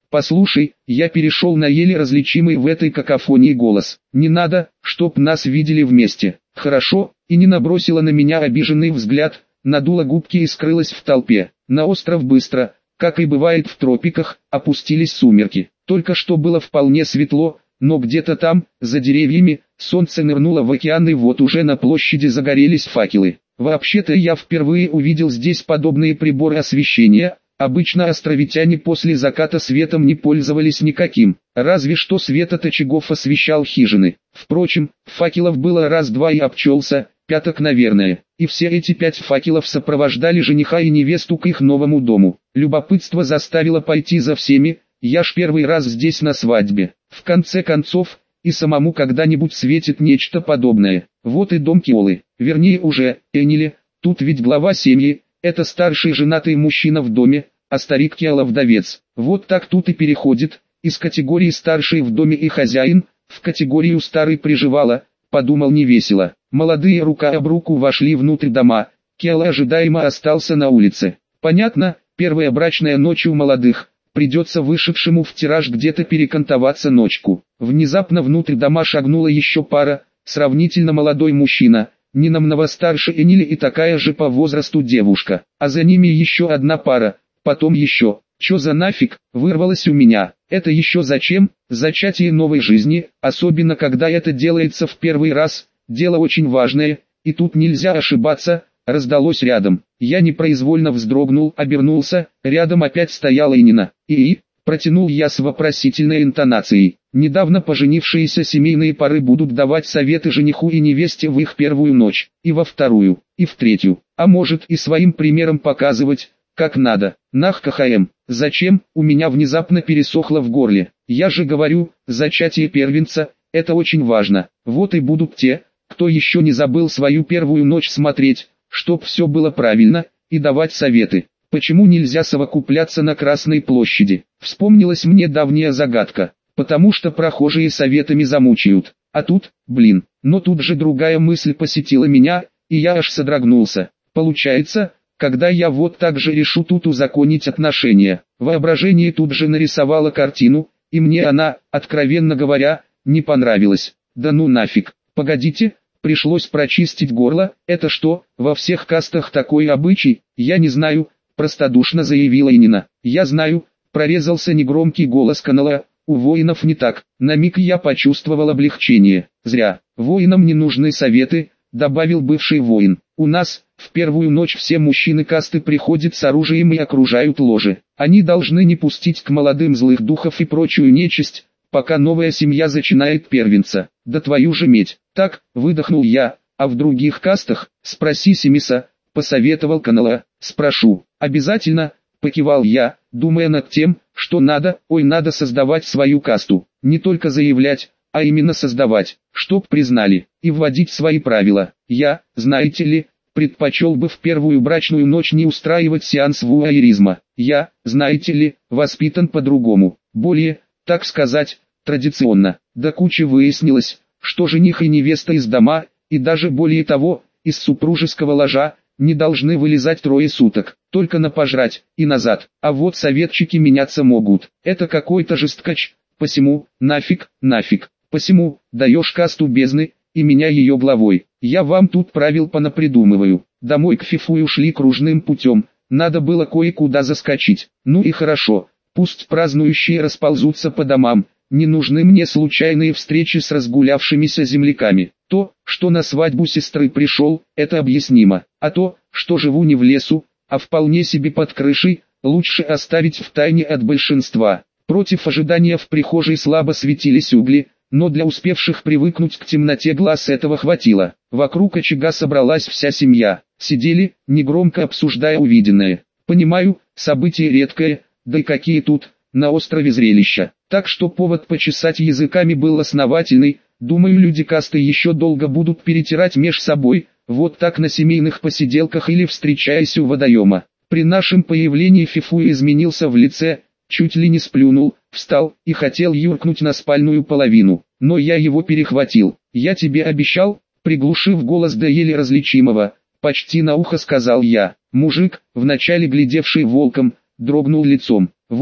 Послушай, я перешел на еле различимый в этой какофонии голос. Не надо, чтоб нас видели вместе. Хорошо, и не набросила на меня обиженный взгляд, надула губки и скрылась в толпе. На остров быстро, как и бывает в тропиках, опустились сумерки. Только что было вполне светло, но где-то там, за деревьями, солнце нырнуло в океан и вот уже на площади загорелись факелы. Вообще-то я впервые увидел здесь подобные приборы освещения. Обычно островитяне после заката светом не пользовались никаким, разве что свет от очагов освещал хижины. Впрочем, факелов было раз-два и обчелся, пяток наверное, и все эти 5 факелов сопровождали жениха и невесту к их новому дому. Любопытство заставило пойти за всеми, я ж первый раз здесь на свадьбе. В конце концов, и самому когда-нибудь светит нечто подобное. Вот и дом Киолы, вернее уже, Энили, тут ведь глава семьи. Это старший женатый мужчина в доме, а старик Киола вдовец. Вот так тут и переходит, из категории старший в доме и хозяин, в категорию старый приживала, подумал невесело. Молодые рука об руку вошли внутрь дома, Киола ожидаемо остался на улице. Понятно, первая брачная ночь у молодых, придется вышедшему в тираж где-то перекантоваться ночку. Внезапно внутрь дома шагнула еще пара, сравнительно молодой мужчина, не намного старше Энили и такая же по возрасту девушка, а за ними еще одна пара, потом еще. Чё за нафиг, вырвалось у меня, это еще зачем? Зачатие новой жизни, особенно когда это делается в первый раз, дело очень важное, и тут нельзя ошибаться, раздалось рядом. Я непроизвольно вздрогнул, обернулся, рядом опять стояла Энина. Протянул я с вопросительной интонацией. Недавно поженившиеся семейные пары будут давать советы жениху и невесте в их первую ночь, и во вторую, и в третью, а может и своим примером показывать, как надо. Нах КХМ, зачем, у меня внезапно пересохло в горле. Я же говорю, зачатие первенца, это очень важно. Вот и будут те, кто еще не забыл свою первую ночь смотреть, чтоб все было правильно, и давать советы. Почему нельзя совокупляться на Красной площади? Вспомнилась мне давняя загадка. Потому что прохожие советами замучают. А тут, но тут же другая мысль посетила меня, и я аж содрогнулся. Получается, когда я вот так же решу тут узаконить отношения, воображение тут же нарисовало картину, и мне она, откровенно говоря, не понравилась. Да ну нафиг, погодите, пришлось прочистить горло, это что, во всех кастах такой обычай, я не знаю, простодушно заявила Энина. Я знаю, прорезался негромкий голос канала, у воинов не так. На миг я почувствовал облегчение. Зря, воинам не нужны советы, добавил бывший воин. У нас, в первую ночь все мужчины касты приходят с оружием и окружают ложи. Они должны не пустить к молодым злых духов и прочую нечисть, пока новая семья зачинает первенца. Да твою же медь. Так, выдохнул я, а в других кастах, спроси Семиса, посоветовал канала. Спрошу, обязательно, покивал я, думая над тем, что надо создавать свою касту, не только заявлять, а именно создавать, чтоб признали, и вводить свои правила. Я, знаете ли, предпочел бы в первую брачную ночь не устраивать сеанс вуайеризма. Я, знаете ли, воспитан по-другому, более, так сказать, традиционно. До кучи выяснилось, что жених и невеста из дома, и даже более того, из супружеского ложа, не должны вылезать 3 суток, только на пожрать, и назад. А вот советчики меняться могут. Это какой-то жесткач. Посему, нафиг, посему, даешь касту бездны, и меня ее главой. Я вам тут правил понапридумываю. Домой к Фифую шли кружным путем, надо было кое-куда заскочить. Ну и хорошо, пусть празднующие расползутся по домам, не нужны мне случайные встречи с разгулявшимися земляками. То, что на свадьбу сестры пришел, это объяснимо, а то, что живу не в лесу, а вполне себе под крышей, лучше оставить в тайне от большинства. Против ожидания в прихожей слабо светились угли, но для успевших привыкнуть к темноте глаз этого хватило. Вокруг очага собралась вся семья, сидели, негромко обсуждая увиденное. Понимаю, событие редкое, да и какие тут, на острове зрелища. Так что повод почесать языками был основательный. Думаю, люди касты еще долго будут перетирать меж собой, вот так на семейных посиделках или встречаясь у водоема. При нашем появлении Фифу изменился в лице, чуть ли не сплюнул, встал и хотел юркнуть на спальную половину, но я его перехватил. Я тебе обещал, приглушив голос до еле различимого, почти на ухо сказал я. Мужик, вначале глядевший волком, дрогнул лицом. Вот,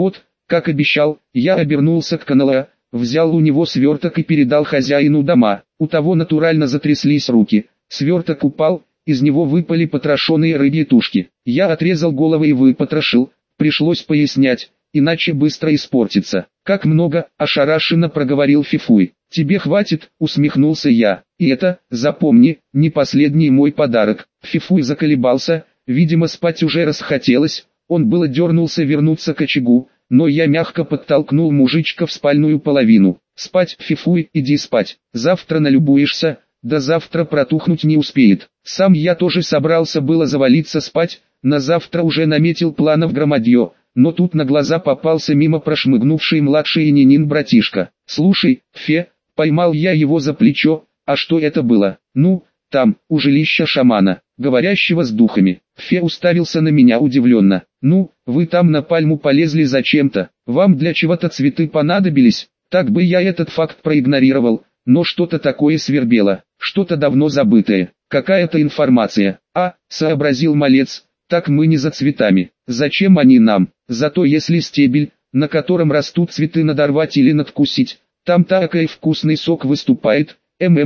Как обещал, я обернулся к Канала, взял у него сверток и передал хозяину дома. У того натурально затряслись руки. Сверток упал, из него выпали потрошенные рыбьи тушки. Я отрезал головы и выпотрошил, пришлось пояснять, иначе быстро испортится. «Как много», – ошарашенно проговорил Фифуй. «Тебе хватит», – усмехнулся я. «И это, запомни, не последний мой подарок». Фифуй заколебался, видимо спать уже расхотелось, он было дернулся вернуться к очагу, но я мягко подтолкнул мужичка в спальную половину. «Спать, Фифуй, иди спать, завтра налюбуешься, да завтра протухнуть не успеет». Сам я тоже собрался было завалиться спать, на завтра уже наметил планов громадье, но тут на глаза попался мимо прошмыгнувший младший Нинин братишка. «Слушай, Фе», поймал я его за плечо, «а что это было?» «Ну, там, у жилища шамана, говорящего с духами». Фе уставился на меня удивленно. «Ну, вы там на пальму полезли зачем-то, вам для чего-то цветы понадобились?» Так бы я этот факт проигнорировал, но что-то такое свербело, что-то давно забытое, какая-то информация. Сообразил малец, так мы не за цветами, зачем они нам? Зато если стебель, на котором растут цветы надорвать или надкусить, там такой вкусный сок выступает,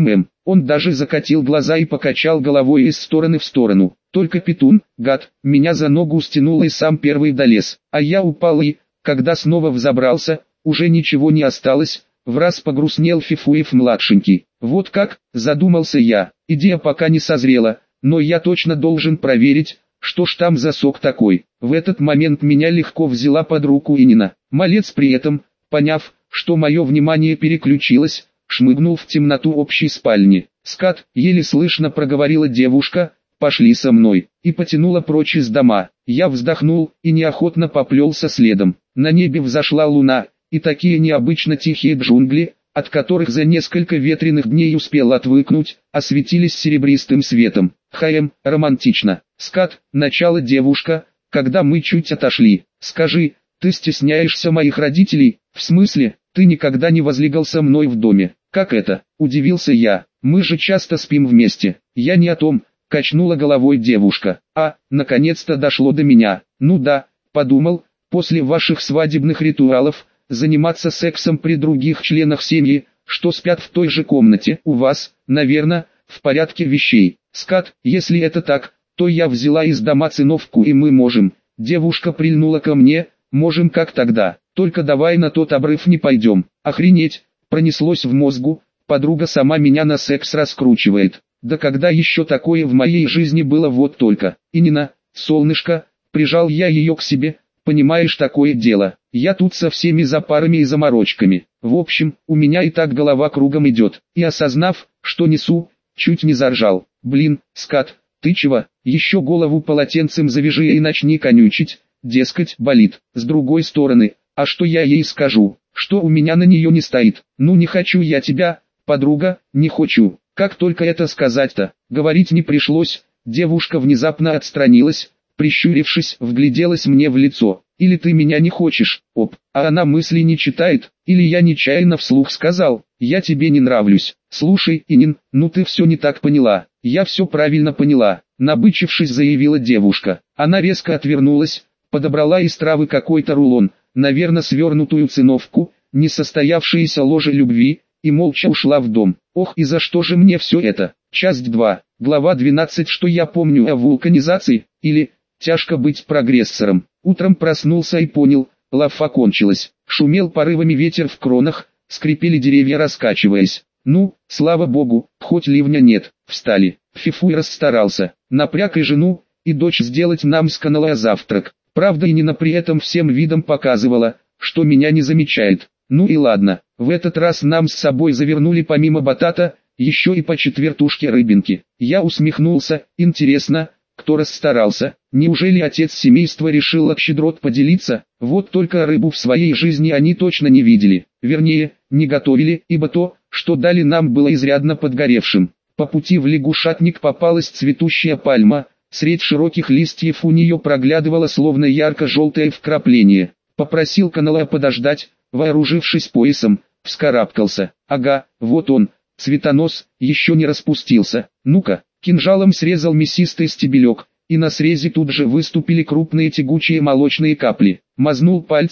Он даже закатил глаза и покачал головой из стороны в сторону. Только петун, гад, меня за ногу стянул и сам первый долез, а я упал и, когда снова взобрался, уже ничего не осталось, враз погрустнел Фифуев-младшенький. Вот как, задумался я, идея пока не созрела, но я точно должен проверить, что ж там за сок такой. В этот момент меня легко взяла под руку Инина. Малец при этом, поняв, что мое внимание переключилось, шмыгнул в темноту общей спальни. «Скат», еле слышно проговорила девушка, «пошли со мной», и потянула прочь из дома. Я вздохнул и неохотно поплелся следом. На небе взошла луна, и такие необычно тихие джунгли, от которых за несколько ветреных дней успел отвыкнуть, осветились серебристым светом. Романтично. «Скат», начала девушка, когда мы чуть отошли, «скажи, ты стесняешься моих родителей?» «В смысле, ты никогда не возлегал со мной в доме?» «Как это?» – удивился я. «Мы же часто спим вместе». «Я не о том», – качнула головой девушка. Наконец-то дошло до меня. «Ну да», – подумал, «после ваших свадебных ритуалов, заниматься сексом при других членах семьи, что спят в той же комнате, у вас, наверное, в порядке вещей». «Скат, если это так, то я взяла из дома циновку и мы можем». Девушка прильнула ко мне. «Можем как тогда, только давай на тот обрыв не пойдем». «Охренеть», пронеслось в мозгу, подруга сама меня на секс раскручивает. Да когда еще такое в моей жизни было, вот только. «Инина, солнышко», прижал я ее к себе, «понимаешь, такое дело, я тут со всеми запарами и заморочками. В общем, у меня и так голова кругом идет». И осознав, что несу, чуть не заржал. «Блин, Скат, ты чего? Еще голову полотенцем завяжи и начни конючить». Дескать, болит. С другой стороны, а что я ей скажу, что у меня на нее не стоит? Ну не хочу я тебя, подруга, не хочу. Как только это сказать-то? Говорить не пришлось, девушка внезапно отстранилась, прищурившись, вгляделась мне в лицо. Или ты меня не хочешь, а она мысли не читает, или я нечаянно вслух сказал, я тебе не нравлюсь. Слушай, Инин, ну ты все не так поняла. Я все правильно поняла, набычившись, заявила девушка. Она резко отвернулась, подобрала из травы какой-то рулон, наверное свернутую циновку, несостоявшееся ложе любви, и молча ушла в дом. Ох, и за что же мне все это? Часть 2, глава 12. Что я помню о вулканизации, или «Тяжко быть прогрессором». Утром проснулся и понял, лафа кончилась. Шумел порывами ветер в кронах, скрипели деревья, раскачиваясь. Ну, слава богу, хоть ливня нет. Встали. Фифуй расстарался, напряг и жену, и дочь сделать нам с Канала завтрак. Правда, и Нина при этом всем видом показывала, что меня не замечает. Ну и ладно, в этот раз нам с собой завернули помимо батата, еще и по четвертушке рыбинки. Я усмехнулся, интересно, кто расстарался? Неужели отец семейства решил от щедрот поделиться? Вот только рыбу в своей жизни они точно не видели. Вернее, не готовили, ибо то, что дали нам, было изрядно подгоревшим. По пути в лягушатник попалась цветущая пальма. Средь широких листьев у нее проглядывало словно ярко-желтое вкрапление. Попросил Канала подождать, вооружившись поясом, вскарабкался. Ага, вот он, цветонос, еще не распустился. Ну-ка, кинжалом срезал мясистый стебелек, и на срезе тут же выступили крупные тягучие молочные капли. Мазнул пальцем,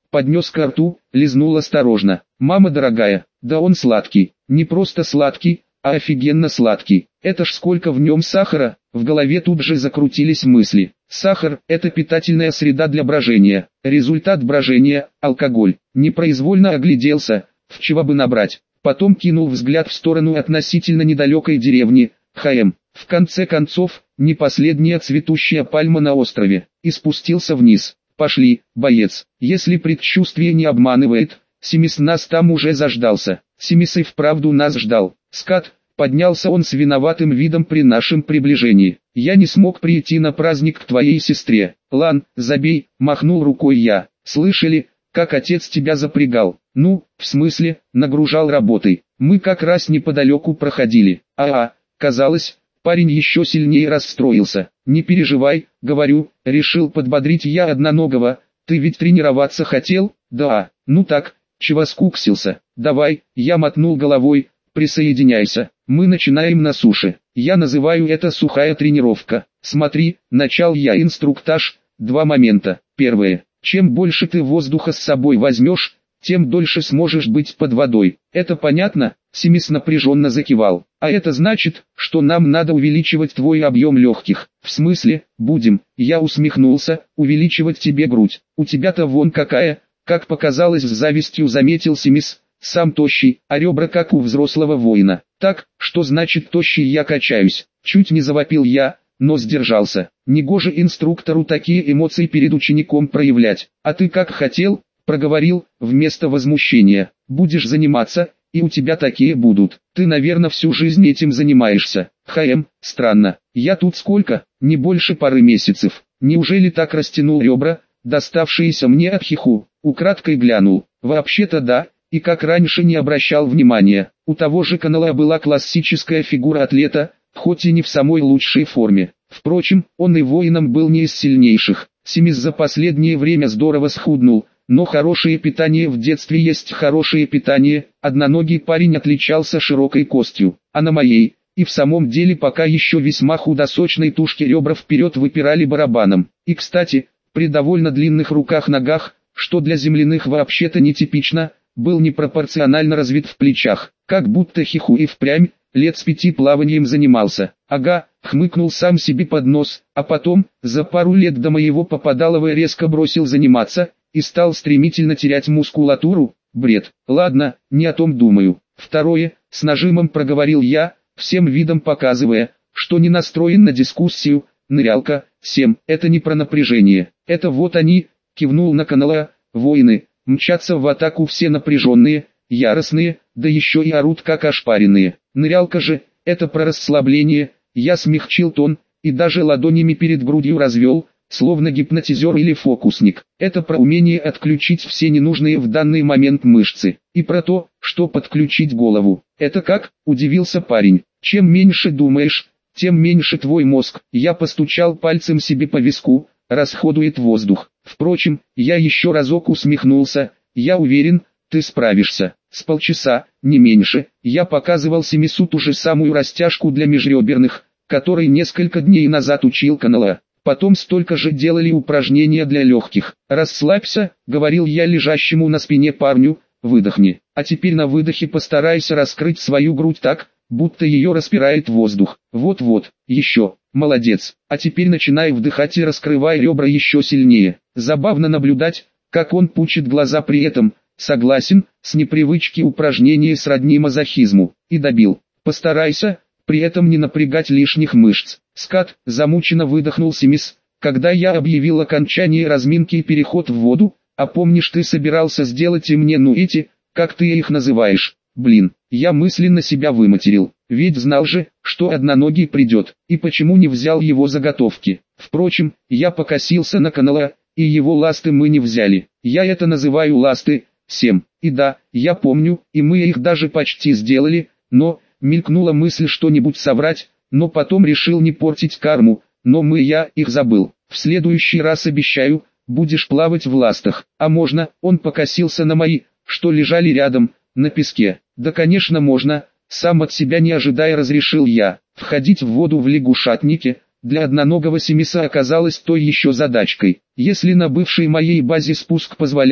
поднес ко рту, лизнул осторожно. «Мама дорогая, да он сладкий, не просто сладкий, а офигенно сладкий. Это ж сколько в нем сахара!» В голове тут же закрутились мысли. Сахар – это питательная среда для брожения. Результат брожения – алкоголь. Непроизвольно огляделся, в чего бы набрать. Потом кинул взгляд в сторону относительно недалекой деревни, ХМ. В конце концов, не последняя цветущая пальма на острове. И спустился вниз. «Пошли, боец, если предчувствие не обманывает, Семис нас там уже заждался». Семис и вправду нас ждал. «Скат», поднялся он с виноватым видом при нашем приближении. «Я не смог прийти на праздник к твоей сестре». «Лан, забей», махнул рукой я. «Слышали, как отец тебя запрягал?» «Ну, в смысле, нагружал работой. Мы как раз неподалеку проходили». Казалось, парень еще сильнее расстроился. «Не переживай», говорю, решил подбодрить я одноногого. «Ты ведь тренироваться хотел?» «Да». «Ну так, чего скуксился?» «Давай», я мотнул головой, «присоединяйся. Мы начинаем на суше. Я называю это сухая тренировка. Смотри, начал я инструктаж. Два момента. Первое. Чем больше ты воздуха с собой возьмешь, тем дольше сможешь быть под водой. Это понятно?» Семис напряженно закивал. «А это значит, что нам надо увеличивать твой объем легких». «В смысле, будем?» Я усмехнулся. «Увеличивать тебе грудь. У тебя-то вон какая», как показалось с завистью заметил Семис. «Сам тощий, а ребра как у взрослого воина». «Так, что значит тощий я качаюсь?» Чуть не завопил я, но сдержался. Негоже инструктору такие эмоции перед учеником проявлять. «А ты как хотел?» проговорил, вместо возмущения. «Будешь заниматься, и у тебя такие будут. Ты, наверное, всю жизнь этим занимаешься». Странно. Я тут сколько? Не больше пары месяцев. Неужели так растянул ребра, доставшиеся мне от хиху? Украдкой глянул. Вообще-то да. И как раньше не обращал внимания, у того же канала была классическая фигура атлета, хоть и не в самой лучшей форме. Впрочем, он и воином был не из сильнейших. Семис за последнее время здорово схуднул, но хорошее питание в детстве есть хорошее питание. Одноногий парень отличался широкой костью, а на моей, и в самом деле пока еще весьма худосочной тушке ребра вперед выпирали барабаном. И кстати, при довольно длинных руках-ногах, что для земляных вообще-то нетипично, был непропорционально развит в плечах, как будто хиху и впрямь, лет с 5 плаванием занимался. «Ага», хмыкнул сам себе под нос, а потом, за пару лет до моего попадалова резко бросил заниматься, и стал стремительно терять мускулатуру. Бред. Ладно, не о том думаю. Второе, с нажимом проговорил я, всем видом показывая, что не настроен на дискуссию. Нырялка, 7, это не про напряжение, это вот они, кивнул на канала, воины. Мчатся в атаку все напряженные, яростные, да еще и орут как ошпаренные. Нырялка же, это про расслабление. Я смягчил тон, и даже ладонями перед грудью развел, словно гипнотизер или фокусник. Это про умение отключить все ненужные в данный момент мышцы. И про то, что подключить голову. «Это как?» – удивился парень. «Чем меньше думаешь, тем меньше твой мозг». Я постучал пальцем себе по виску, расходует воздух. Впрочем, я еще разок усмехнулся. «Я уверен, ты справишься. С полчаса, не меньше». Я показывал Семису ту же самую растяжку для межреберных, которой несколько дней назад учил канала. Потом столько же делали упражнения для легких. «Расслабься», — говорил я лежащему на спине парню, — «выдохни. А теперь на выдохе постарайся раскрыть свою грудь так, будто ее распирает воздух. Вот-вот, еще, молодец. А теперь начинай вдыхать и раскрывай ребра еще сильнее». Забавно наблюдать, как он пучит глаза при этом. Согласен, с непривычки упражнения сродни мазохизму. И добил. «Постарайся, при этом не напрягать лишних мышц». «Скат», замученно выдохнул Семис, когда я объявил окончание разминки и переход в воду. «А помнишь, ты собирался сделать и мне эти, как ты их называешь?» Блин, я мысленно себя выматерил, ведь знал же, что одноногий придет, и почему не взял его заготовки. Впрочем, я покосился на канала, и его ласты мы не взяли. Я это называю ласты, 7. И да, я помню, и мы их даже почти сделали, но, мелькнула мысль что-нибудь соврать, но потом решил не портить карму, но я их забыл. В следующий раз обещаю, будешь плавать в ластах. А можно? Он покосился на мои, что лежали рядом, на песке. Да, конечно, можно, сам от себя не ожидая разрешил я. Входить в воду в лягушатнике для одноногого Семиса оказалось той еще задачкой. Если на бывшей моей базе спуск позволял,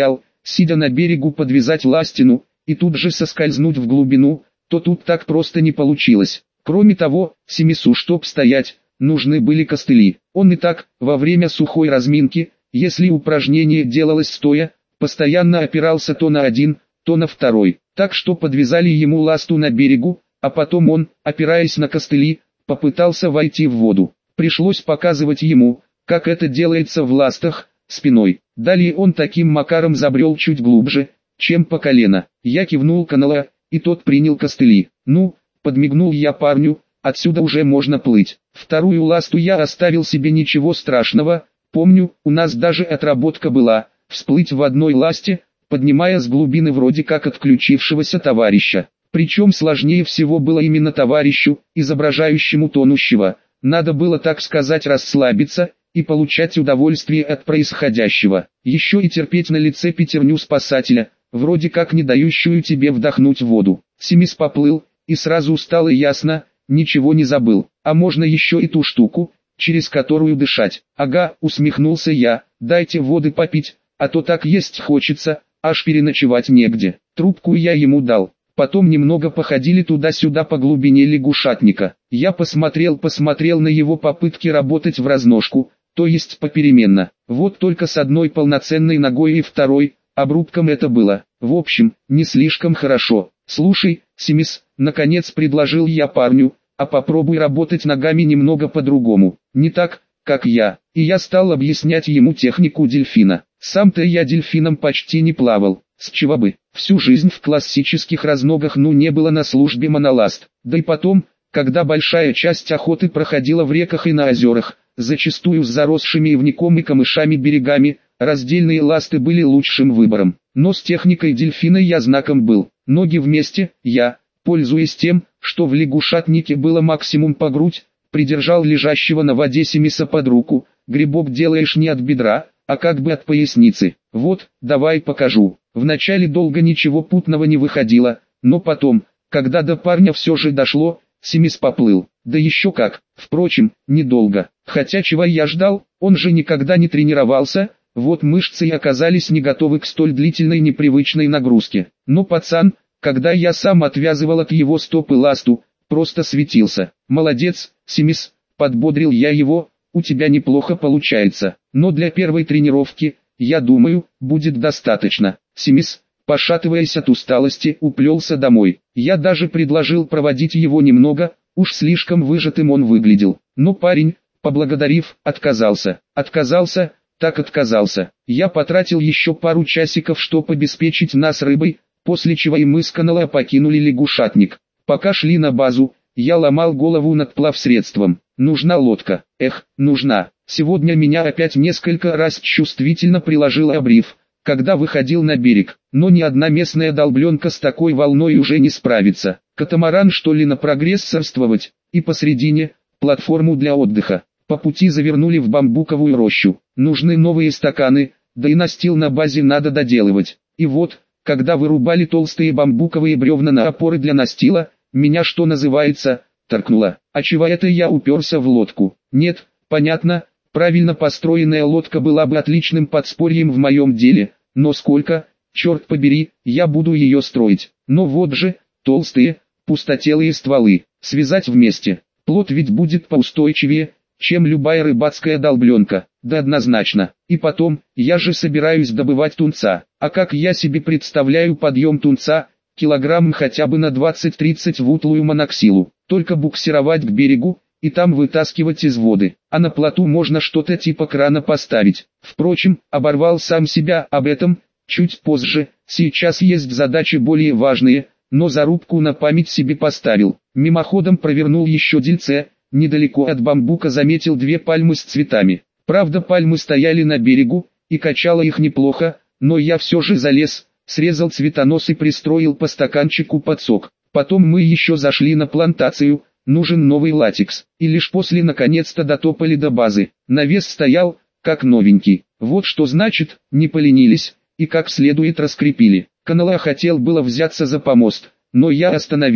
сидя на берегу подвязать ластину, и тут же соскользнуть в глубину, то тут так просто не получилось. Кроме того, Семису, чтоб стоять, нужны были костыли. Он и так, во время сухой разминки, если упражнение делалось стоя, постоянно опирался то на один, то на второй. Так что подвязали ему ласту на берегу, а потом он, опираясь на костыли, попытался войти в воду. Пришлось показывать ему, как это делается в ластах, спиной. Далее он таким макаром забрел чуть глубже, чем по колено. Я кивнул Канала, и тот принял костыли. «Ну», подмигнул я парню, «отсюда уже можно плыть». Вторую ласту я оставил себе, ничего страшного. Помню, у нас даже отработка была, всплыть в одной ласте, поднимая с глубины вроде как отключившегося товарища. Причем сложнее всего было именно товарищу, изображающему тонущего. Надо было, так сказать, расслабиться и получать удовольствие от происходящего. Еще и терпеть на лице пятерню спасателя, вроде как не дающую тебе вдохнуть воду. Семис поплыл, и сразу стало ясно, ничего не забыл. А можно еще и ту штуку, через которую дышать. Ага, усмехнулся я, дайте воды попить, а то так есть хочется, аж переночевать негде. Трубку я ему дал. Потом немного походили туда-сюда по глубине лягушатника. Я посмотрел на его попытки работать в разножку, то есть попеременно. Вот только с одной полноценной ногой и второй, обрубком это было. В общем, не слишком хорошо. Слушай, Семис, наконец предложил я парню, а попробуй работать ногами немного по-другому. Не так, как я. И я стал объяснять ему технику дельфина. Сам-то я дельфином почти не плавал. С чего бы? Всю жизнь в классических разногах не было на службе моноласт. Да и потом, когда большая часть охоты проходила в реках и на озерах, зачастую с заросшими ивником и камышами берегами, раздельные ласты были лучшим выбором. Но с техникой дельфина я знаком был. Ноги вместе, я, пользуясь тем, что в лягушатнике было максимум по грудь, придержал лежащего на воде Семиса под руку. Грибок делаешь не от бедра, а как бы от поясницы. Вот, давай покажу. Вначале долго ничего путного не выходило, но потом, когда до парня все же дошло, Семис поплыл. Да еще как. Впрочем, недолго. Хотя чего я ждал, он же никогда не тренировался, вот мышцы и оказались не готовы к столь длительной непривычной нагрузке. Но пацан, когда я сам отвязывал от его стопы ласту, просто светился. «Молодец, Семис», подбодрил я его, «у тебя неплохо получается, но для первой тренировки, я думаю, будет достаточно». Семис, пошатываясь от усталости, уплелся домой. Я даже предложил проводить его немного, уж слишком выжатым он выглядел. Но парень, поблагодарив, отказался. Так отказался. Я потратил еще пару часиков, чтобы обеспечить нас рыбой, после чего и мы с Канала покинули лягушатник. Пока шли на базу, я ломал голову над плавсредством. Нужна лодка. Нужна. Сегодня меня опять несколько раз чувствительно приложил обрив, когда выходил на берег. Но ни одна местная долбленка с такой волной уже не справится. Катамаран что ли на прогрессорствовать, и посредине, платформу для отдыха. По пути завернули в бамбуковую рощу. Нужны новые стаканы, да и настил на базе надо доделывать. И вот, когда вырубали толстые бамбуковые бревна на опоры для настила, меня, что называется, торкнуло. А чего это я уперся в лодку? Нет, понятно, правильно построенная лодка была бы отличным подспорьем в моем деле, но сколько, черт побери, я буду ее строить. Но вот же, толстые, пустотелые стволы, связать вместе. Плот ведь будет поустойчивее, чем любая рыбацкая долбленка, да однозначно. И потом, я же собираюсь добывать тунца. А как я себе представляю подъем тунца, килограмм хотя бы на 20-30 в утлую моноксилу. Только буксировать к берегу, и там вытаскивать из воды. А на плоту можно что-то типа крана поставить. Впрочем, оборвал сам себя об этом, чуть позже. Сейчас есть задачи более важные, но зарубку на память себе поставил. Мимоходом провернул еще дельце. Недалеко от бамбука заметил две пальмы с цветами. Правда, пальмы стояли на берегу, и качало их неплохо, но я все же залез, срезал цветонос и пристроил по стаканчику под сок. Потом мы еще зашли на плантацию, нужен новый латекс, и лишь после наконец-то дотопали до базы. Навес стоял, как новенький. Вот что значит, не поленились, и как следует раскрепили. Канала хотел было взяться за помост, но я остановил.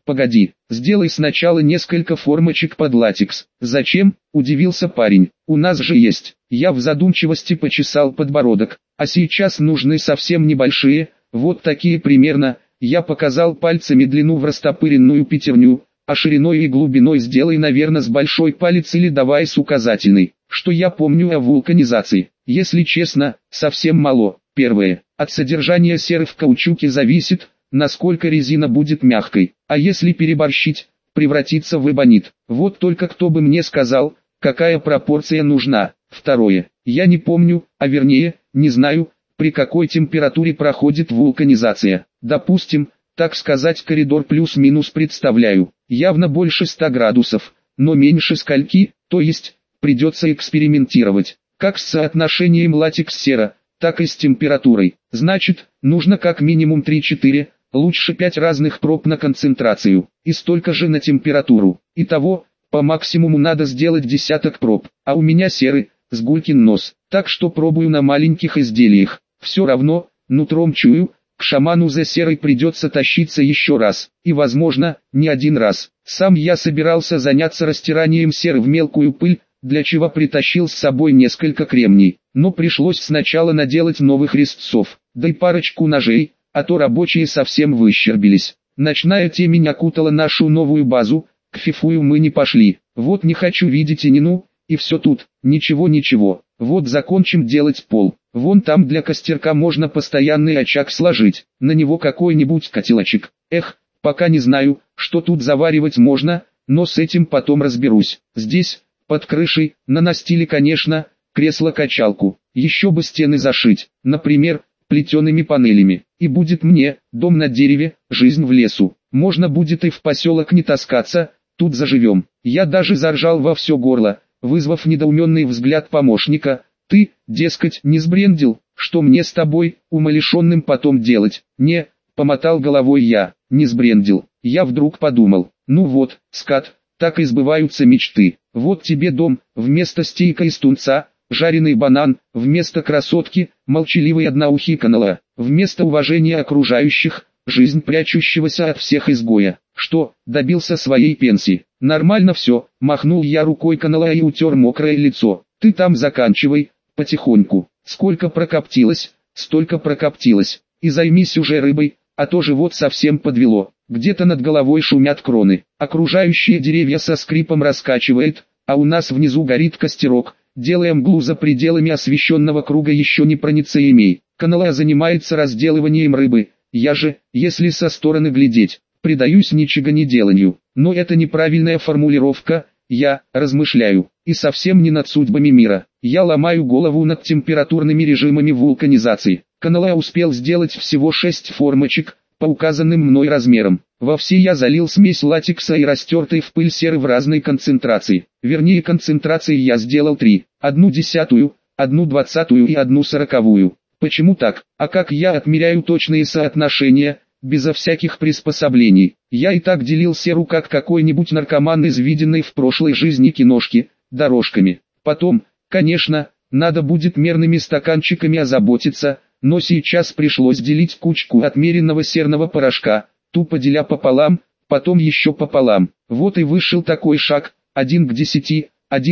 Погоди, сделай сначала несколько формочек под латекс. Зачем? Удивился парень. У нас же есть. Я в задумчивости почесал подбородок. А сейчас нужны совсем небольшие, вот такие примерно. Я показал пальцами длину в растопыренную пятерню, а шириной и глубиной сделай, наверное, с большой палец или давай с указательной. Что я помню о вулканизации? Если честно, совсем мало. Первое. От содержания серы в каучуке зависит, насколько резина будет мягкой. А если переборщить, превратится в эбонит. Вот только кто бы мне сказал, какая пропорция нужна. Второе. Я не помню, а вернее, не знаю, при какой температуре проходит вулканизация. Допустим, так сказать, коридор плюс-минус представляю. Явно больше 100 градусов, но меньше скольки, то есть, придется экспериментировать. Как с соотношением латекс-сера, так и с температурой. Значит, нужно как минимум 3-4, лучше 5 разных проб на концентрацию, и столько же на температуру. Итого, по максимуму надо сделать десяток проб, а у меня серый, с гулькин нос, так что пробую на маленьких изделиях. Все равно, нутром чую, к шаману за серой придется тащиться еще раз, и возможно, не один раз. Сам я собирался заняться растиранием серы в мелкую пыль, для чего притащил с собой несколько кремний, но пришлось сначала наделать новых резцов, да и парочку ножей, а то рабочие совсем выщербились. Ночная темень окутала нашу новую базу, к Фифую мы не пошли, вот не хочу видеть и Нину, и все тут, ничего, вот закончим делать пол, вон там для костерка можно постоянный очаг сложить, на него какой-нибудь котелочек, пока не знаю, что тут заваривать можно, но с этим потом разберусь. Здесь, под крышей, на настиле, конечно, кресло-качалку, еще бы стены зашить, например, плетеными панелями, и будет мне, дом на дереве, жизнь в лесу, можно будет и в поселок не таскаться, тут заживем. Я даже заржал во все горло, вызвав недоуменный взгляд помощника. Ты, дескать, не сбрендил, что мне с тобой, умалишенным, потом делать? Не, помотал головой я, не сбрендил. Я вдруг подумал, ну вот, скат, так и сбываются мечты. Вот тебе дом, вместо стейка из тунца, жареный банан, вместо красотки, молчаливый одноухий канала, вместо уважения окружающих, жизнь прячущегося от всех изгоя. Что, добился своей пенсии? Нормально все, махнул я рукой канала и утер мокрое лицо. Ты там заканчивай, потихоньку. Сколько прокоптилось, столько прокоптилось. И займись уже рыбой, а то живот совсем подвело. Где-то над головой шумят кроны, окружающие деревья со скрипом раскачивает, а у нас внизу горит костерок, делая мглу за пределами освещенного круга еще непроницаемей. Канала занимается разделыванием рыбы, я же, если со стороны глядеть, предаюсь ничего не деланию. Но это неправильная формулировка, я размышляю, и совсем не над судьбами мира. Я ломаю голову над температурными режимами вулканизации. Канала успел сделать всего 6 формочек, по указанным мной размерам. Во все я залил смесь латекса и растертой в пыль серы в разной концентрации. Вернее, концентрации я сделал 3. 1/10, 1/20 и 1/40. Почему так? А как я отмеряю точные соотношения, безо всяких приспособлений? Я и так делил серу как какой-нибудь наркоман из виденной в прошлой жизни киношки, дорожками. Потом, конечно, надо будет мерными стаканчиками озаботиться, но сейчас пришлось делить кучку отмеренного серного порошка, тупо деля пополам, потом еще пополам. Вот и вышел такой шаг, 1/10,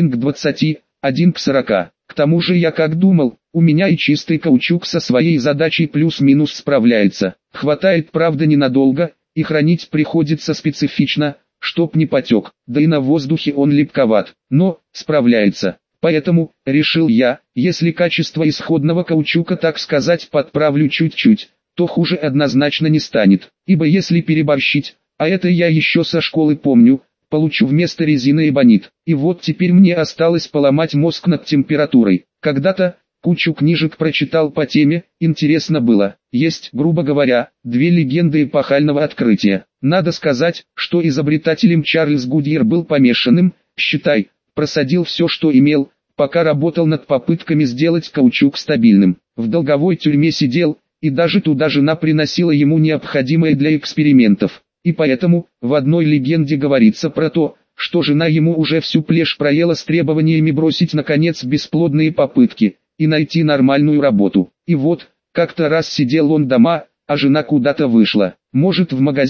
1/20, 1/40. К тому же я как думал, у меня и чистый каучук со своей задачей плюс-минус справляется. Хватает, правда, ненадолго, и хранить приходится специфично, чтоб не потек, да и на воздухе он липковат, но справляется. Поэтому, решил я, если качество исходного каучука, так сказать, подправлю чуть-чуть, то хуже однозначно не станет, ибо если переборщить, а это я еще со школы помню, получу вместо резины эбонит. И вот теперь мне осталось поломать мозг над температурой. Когда-то кучу книжек прочитал по теме, интересно было. Есть, грубо говоря, 2 легенды эпохального открытия. Надо сказать, что изобретателем Чарльз Гудьер был помешанным, считай, просадил все, что имел, пока работал над попытками сделать каучук стабильным. В долговой тюрьме сидел, и даже туда жена приносила ему необходимое для экспериментов. И поэтому, в одной легенде говорится про то, что жена ему уже всю плешь проела с требованиями бросить наконец бесплодные попытки и найти нормальную работу. И вот, как-то раз сидел он дома, а жена куда-то вышла. Может, в магазин,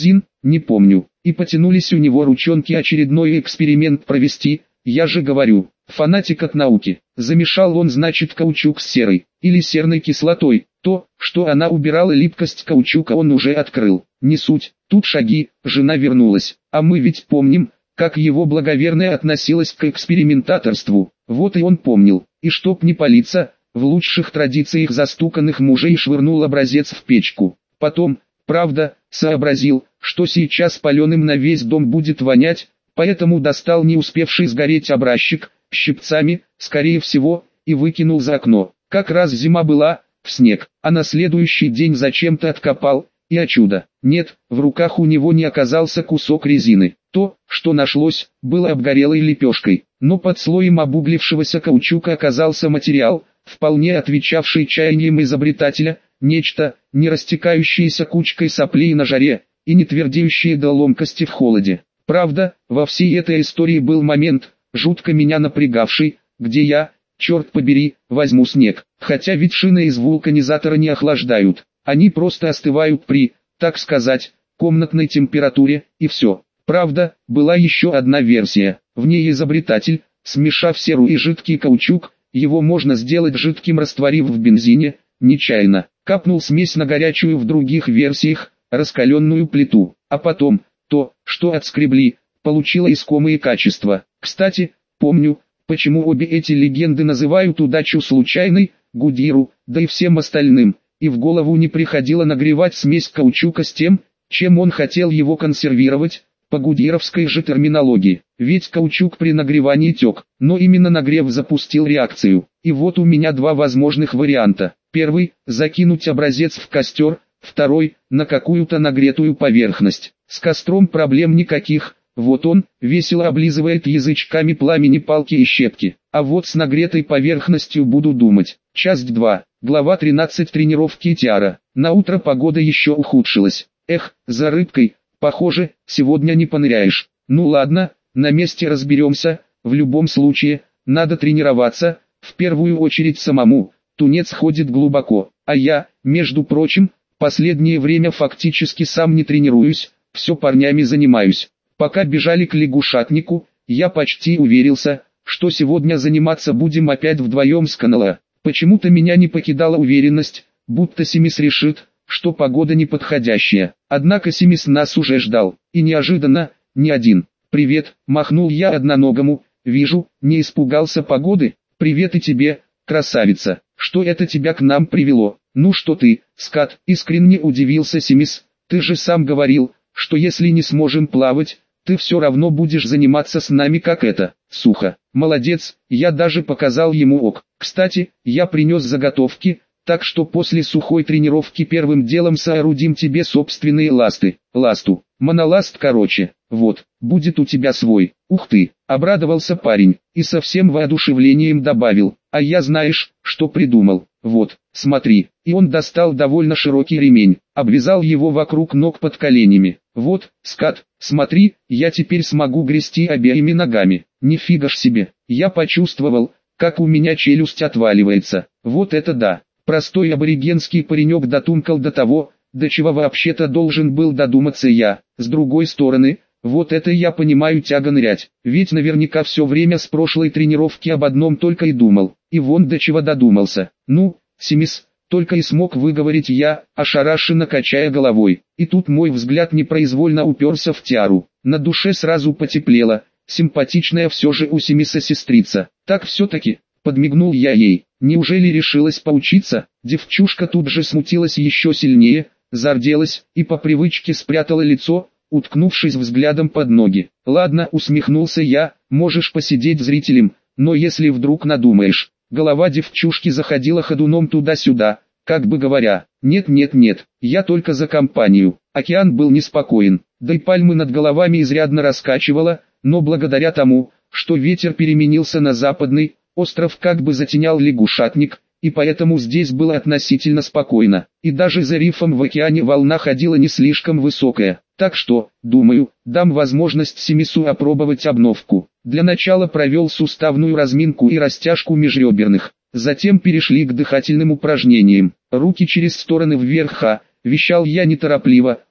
не помню. И потянулись у него ручонки очередной эксперимент провести, я же говорю, фанатик от науки. Замешал он, значит, каучук с серой, или серной кислотой. То, что она убирала липкость каучука, он уже открыл. Не суть, тут шаги, жена вернулась. А мы ведь помним, как его благоверная относилась к экспериментаторству. Вот и он помнил. И чтоб не палиться, в лучших традициях застуканных мужей швырнул образец в печку. Потом, правда, сообразил, что сейчас паленым на весь дом будет вонять, поэтому достал не успевший сгореть образчик, щипцами, скорее всего, и выкинул за окно. Как раз зима была, в снег, а на следующий день зачем-то откопал, и о чудо, нет, в руках у него не оказался кусок резины. То, что нашлось, было обгорелой лепешкой, но под слоем обуглившегося каучука оказался материал, вполне отвечавший чаяниям изобретателя, нечто, не растекающееся кучкой соплей на жаре, и не твердеющее до ломкости в холоде. Правда, во всей этой истории был момент, жутко меня напрягавший, где я, черт побери, возьму снег, хотя ведь шины из вулканизатора не охлаждают, они просто остывают при, так сказать, комнатной температуре, и все. Правда, была еще одна версия, в ней изобретатель, смешав серу и жидкий каучук, его можно сделать жидким, растворив в бензине, нечаянно, капнул смесь на горячую, в других версиях, раскаленную плиту, а потом, то, что отскребли, получило искомые качества. Кстати, помню, почему обе эти легенды называют удачу случайной, Гудьеру, да и всем остальным, и в голову не приходило нагревать смесь каучука с тем, чем он хотел его консервировать, по гудьеровской же терминологии, ведь каучук при нагревании тек, но именно нагрев запустил реакцию. И вот у меня два возможных варианта. Первый – закинуть образец в костер, второй – на какую-то нагретую поверхность. С костром проблем никаких, вот он, весело облизывает язычками пламени палки и щепки. А вот с нагретой поверхностью буду думать. Часть 2, глава 13, тренировки Тиара. Наутро погода еще ухудшилась. Эх, за рыбкой, похоже, сегодня не поныряешь. Ну ладно, на месте разберемся, в любом случае, надо тренироваться, в первую очередь самому. Тунец ходит глубоко, а я, между прочим, последнее время фактически сам не тренируюсь, все парнями занимаюсь. Пока бежали к лягушатнику, я почти уверился, что сегодня заниматься будем опять вдвоем с КНЛ. Почему-то меня не покидала уверенность, будто Семис решит, что погода неподходящая. Однако Семис нас уже ждал, и неожиданно, не один. «Привет», — махнул я одноногому, «вижу, не испугался погоды?» «Привет и тебе, красавица, что это тебя к нам привело?» «Ну что ты, скат», — искренне удивился Семис, «ты же сам говорил, что если не сможем плавать, ты все равно будешь заниматься с нами, как это, сухо». «Молодец», я даже показал ему ок. «Кстати, я принес заготовки, так что после сухой тренировки первым делом соорудим тебе собственные ласты». «Ласту, моноласт короче, вот, будет у тебя свой». «Ух ты», обрадовался парень, и со всем воодушевлением добавил, «а я знаешь, что придумал, вот, смотри». И он достал довольно широкий ремень, обвязал его вокруг ног под коленями. «Вот, скат, смотри, я теперь смогу грести обеими ногами». «Нифига ж себе», я почувствовал, как у меня челюсть отваливается. Вот это да. Простой аборигенский паренек дотумкал до того, до чего вообще-то должен был додуматься я. С другой стороны, вот это я понимаю, тяга нырять, ведь наверняка все время с прошлой тренировки об одном только и думал, и вон до чего додумался. «Ну, Семис», только и смог выговорить я, ошарашенно качая головой. И тут мой взгляд непроизвольно уперся в Тиару. На душе сразу потеплело, симпатичная все же у Семиса сестрица. «Так все-таки», подмигнул я ей, «неужели решилась поучиться?» Девчушка тут же смутилась еще сильнее, зарделась и по привычке спрятала лицо, уткнувшись взглядом под ноги. «Ладно», усмехнулся я, «можешь посидеть зрителем, но если вдруг надумаешь». Голова девчушки заходила ходуном туда-сюда, как бы говоря, «Нет, я только за компанию». Океан был неспокоен, да и пальмы над головами изрядно раскачивало, но благодаря тому, что ветер переменился на западный, остров как бы затенял лягушатник, и поэтому здесь было относительно спокойно, и даже за рифом в океане волна ходила не слишком высокая, так что, думаю, дам возможность Семису опробовать обновку. Для начала провел суставную разминку и растяжку межреберных, затем перешли к дыхательным упражнениям, руки через стороны вверх, вещал я неторопливо,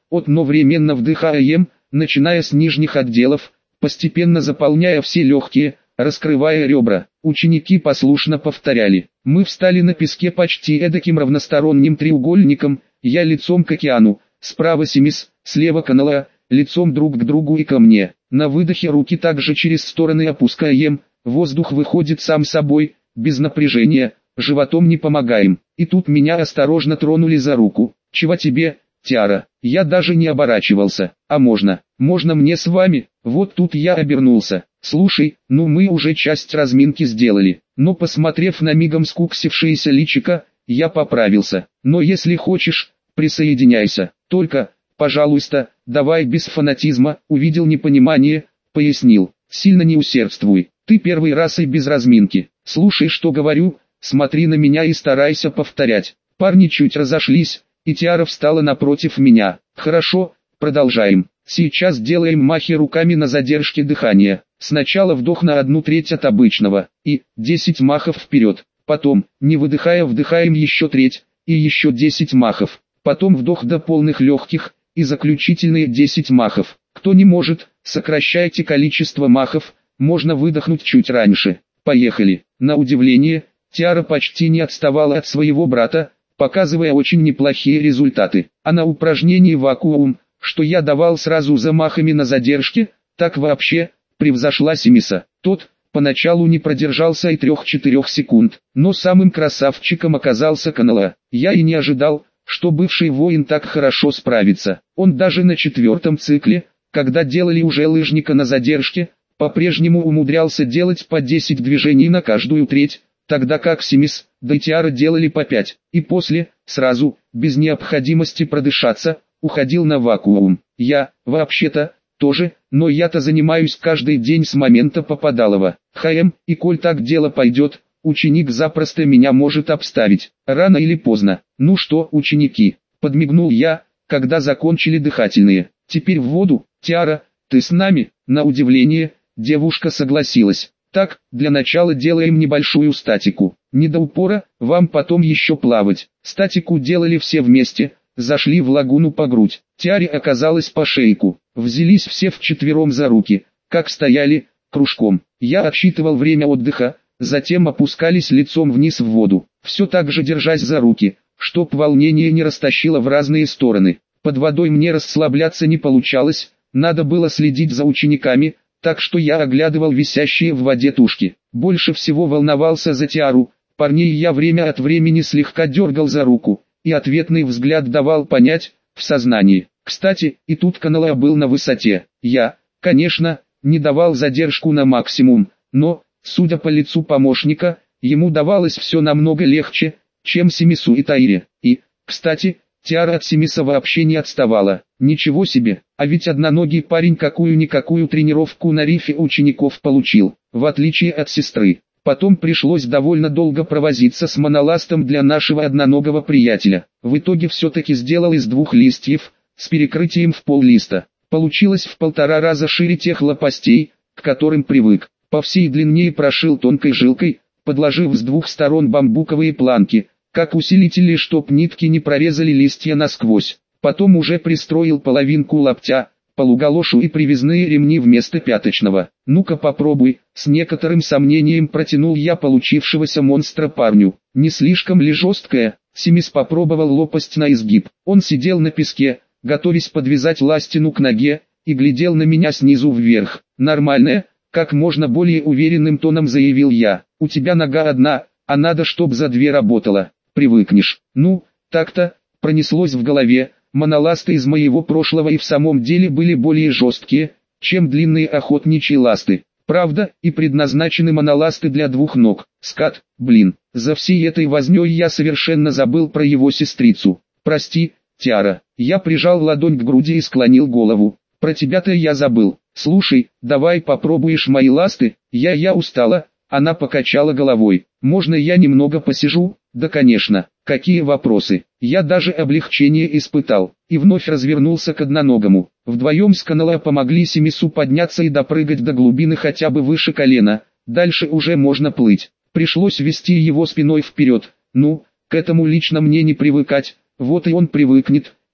одновременно вдыхаем, начиная с нижних отделов, постепенно заполняя все легкие, раскрывая ребра. Ученики послушно повторяли. Мы встали на песке почти эдаким равносторонним треугольником, я лицом к океану, справа Семис, слева Канала, лицом друг к другу и ко мне. На выдохе руки также через стороны опускаем, воздух выходит сам собой, без напряжения, животом не помогаем. И тут меня осторожно тронули за руку. «Чего тебе, Тиара?» Я даже не оборачивался. «А можно? Можно мне с вами?» Вот тут я обернулся. «Слушай, ну мы уже часть разминки сделали». Но посмотрев на мигом скуксившееся личико, я поправился. «Но если хочешь, присоединяйся. Только, пожалуйста, давай без фанатизма». Увидел непонимание, пояснил. «Сильно не усердствуй. Ты первый раз и без разминки. Слушай, что говорю, смотри на меня и старайся повторять». Парни чуть разошлись, и Тиара встала напротив меня. «Хорошо, продолжаем. Сейчас делаем махи руками на задержке дыхания. Сначала вдох на 1/3 от обычного, и 10 махов вперед. Потом, не выдыхая, вдыхаем еще треть, и еще 10 махов. Потом вдох до полных легких, и заключительные 10 махов. Кто не может, сокращайте количество махов, можно выдохнуть чуть раньше. Поехали». На удивление, Тиара почти не отставала от своего брата, показывая очень неплохие результаты. А на упражнении вакуум, что я давал сразу замахами на задержке, так вообще превзошла Семиса. Тот поначалу не продержался и 3-4 секунд, но самым красавчиком оказался Канала. Я и не ожидал, что бывший воин так хорошо справится. Он даже на 4-м цикле, когда делали уже лыжника на задержке, по-прежнему умудрялся делать по 10 движений на каждую треть, тогда как Семис, да и Тиара делали по 5, и после, сразу, без необходимости продышаться, уходил на вакуум. Я, вообще-то, тоже, но я-то занимаюсь каждый день с момента попадалова. И коль так дело пойдет, ученик запросто меня может обставить, рано или поздно. «Ну что, ученики?» – подмигнул я, когда закончили дыхательные. «Теперь в воду, Тиара, ты с нами?» На удивление, девушка согласилась. «Так, для начала делаем небольшую статику. Не до упора, вам потом еще плавать». Статику делали все вместе, зашли в лагуну по грудь. Тиаре оказалось по шейку. Взялись все вчетвером за руки, как стояли, кружком. Я отсчитывал время отдыха, затем опускались лицом вниз в воду, все так же держась за руки, чтоб волнение не растащило в разные стороны. Под водой мне расслабляться не получалось, надо было следить за учениками, так что я оглядывал висящие в воде тушки. Больше всего волновался за Тиару, парней я время от времени слегка дергал за руку, и ответный взгляд давал понять, в сознании. Кстати, и тут Канала был на высоте. Я, конечно, не давал задержку на максимум, но, судя по лицу помощника, ему давалось все намного легче, чем Семису и Тайре. И, кстати, Тиара от Семиса вообще не отставала. Ничего себе, а ведь одноногий парень какую-никакую тренировку на рифе учеников получил, в отличие от сестры. Потом пришлось довольно долго провозиться с моноластом для нашего одноногого приятеля. В итоге все-таки сделал из 2 листьев, с перекрытием в пол-листа. Получилось в 1,5 раза шире тех лопастей, к которым привык. По всей длине и прошил тонкой жилкой, подложив с 2 сторон бамбуковые планки, как усилители, чтоб нитки не прорезали листья насквозь. Потом уже пристроил половинку лаптя, полугалошу и привязные ремни вместо пяточного. «Ну-ка попробуй», с некоторым сомнением протянул я получившегося монстра парню. «Не слишком ли жесткая?» Семис попробовал лопасть на изгиб. Он сидел на песке, готовясь подвязать ластину к ноге, и глядел на меня снизу вверх. «Нормальная», как можно более уверенным тоном заявил я. «У тебя нога одна, а надо, чтоб за 2 работала. Привыкнешь». «Ну, так-то», пронеслось в голове. Моноласты из моего прошлого и в самом деле были более жесткие, чем длинные охотничьи ласты. Правда, и предназначены моноласты для 2 ног. Скат, блин, за всей этой вознёй я совершенно забыл про его сестрицу. «Прости, Тиара». Я прижал ладонь к груди и склонил голову. «Про тебя-то я забыл. Слушай, давай попробуешь мои ласты?» Я устала. Она покачала головой. «Можно я немного посижу?» «Да, конечно. Какие вопросы?» Я даже облегчение испытал, и вновь развернулся к одноногому. Вдвоем с Канала помогли Семису подняться и допрыгать до глубины хотя бы выше колена, дальше уже можно плыть. Пришлось вести его спиной вперед. Ну, к этому лично мне не привыкать, вот и он привыкнет,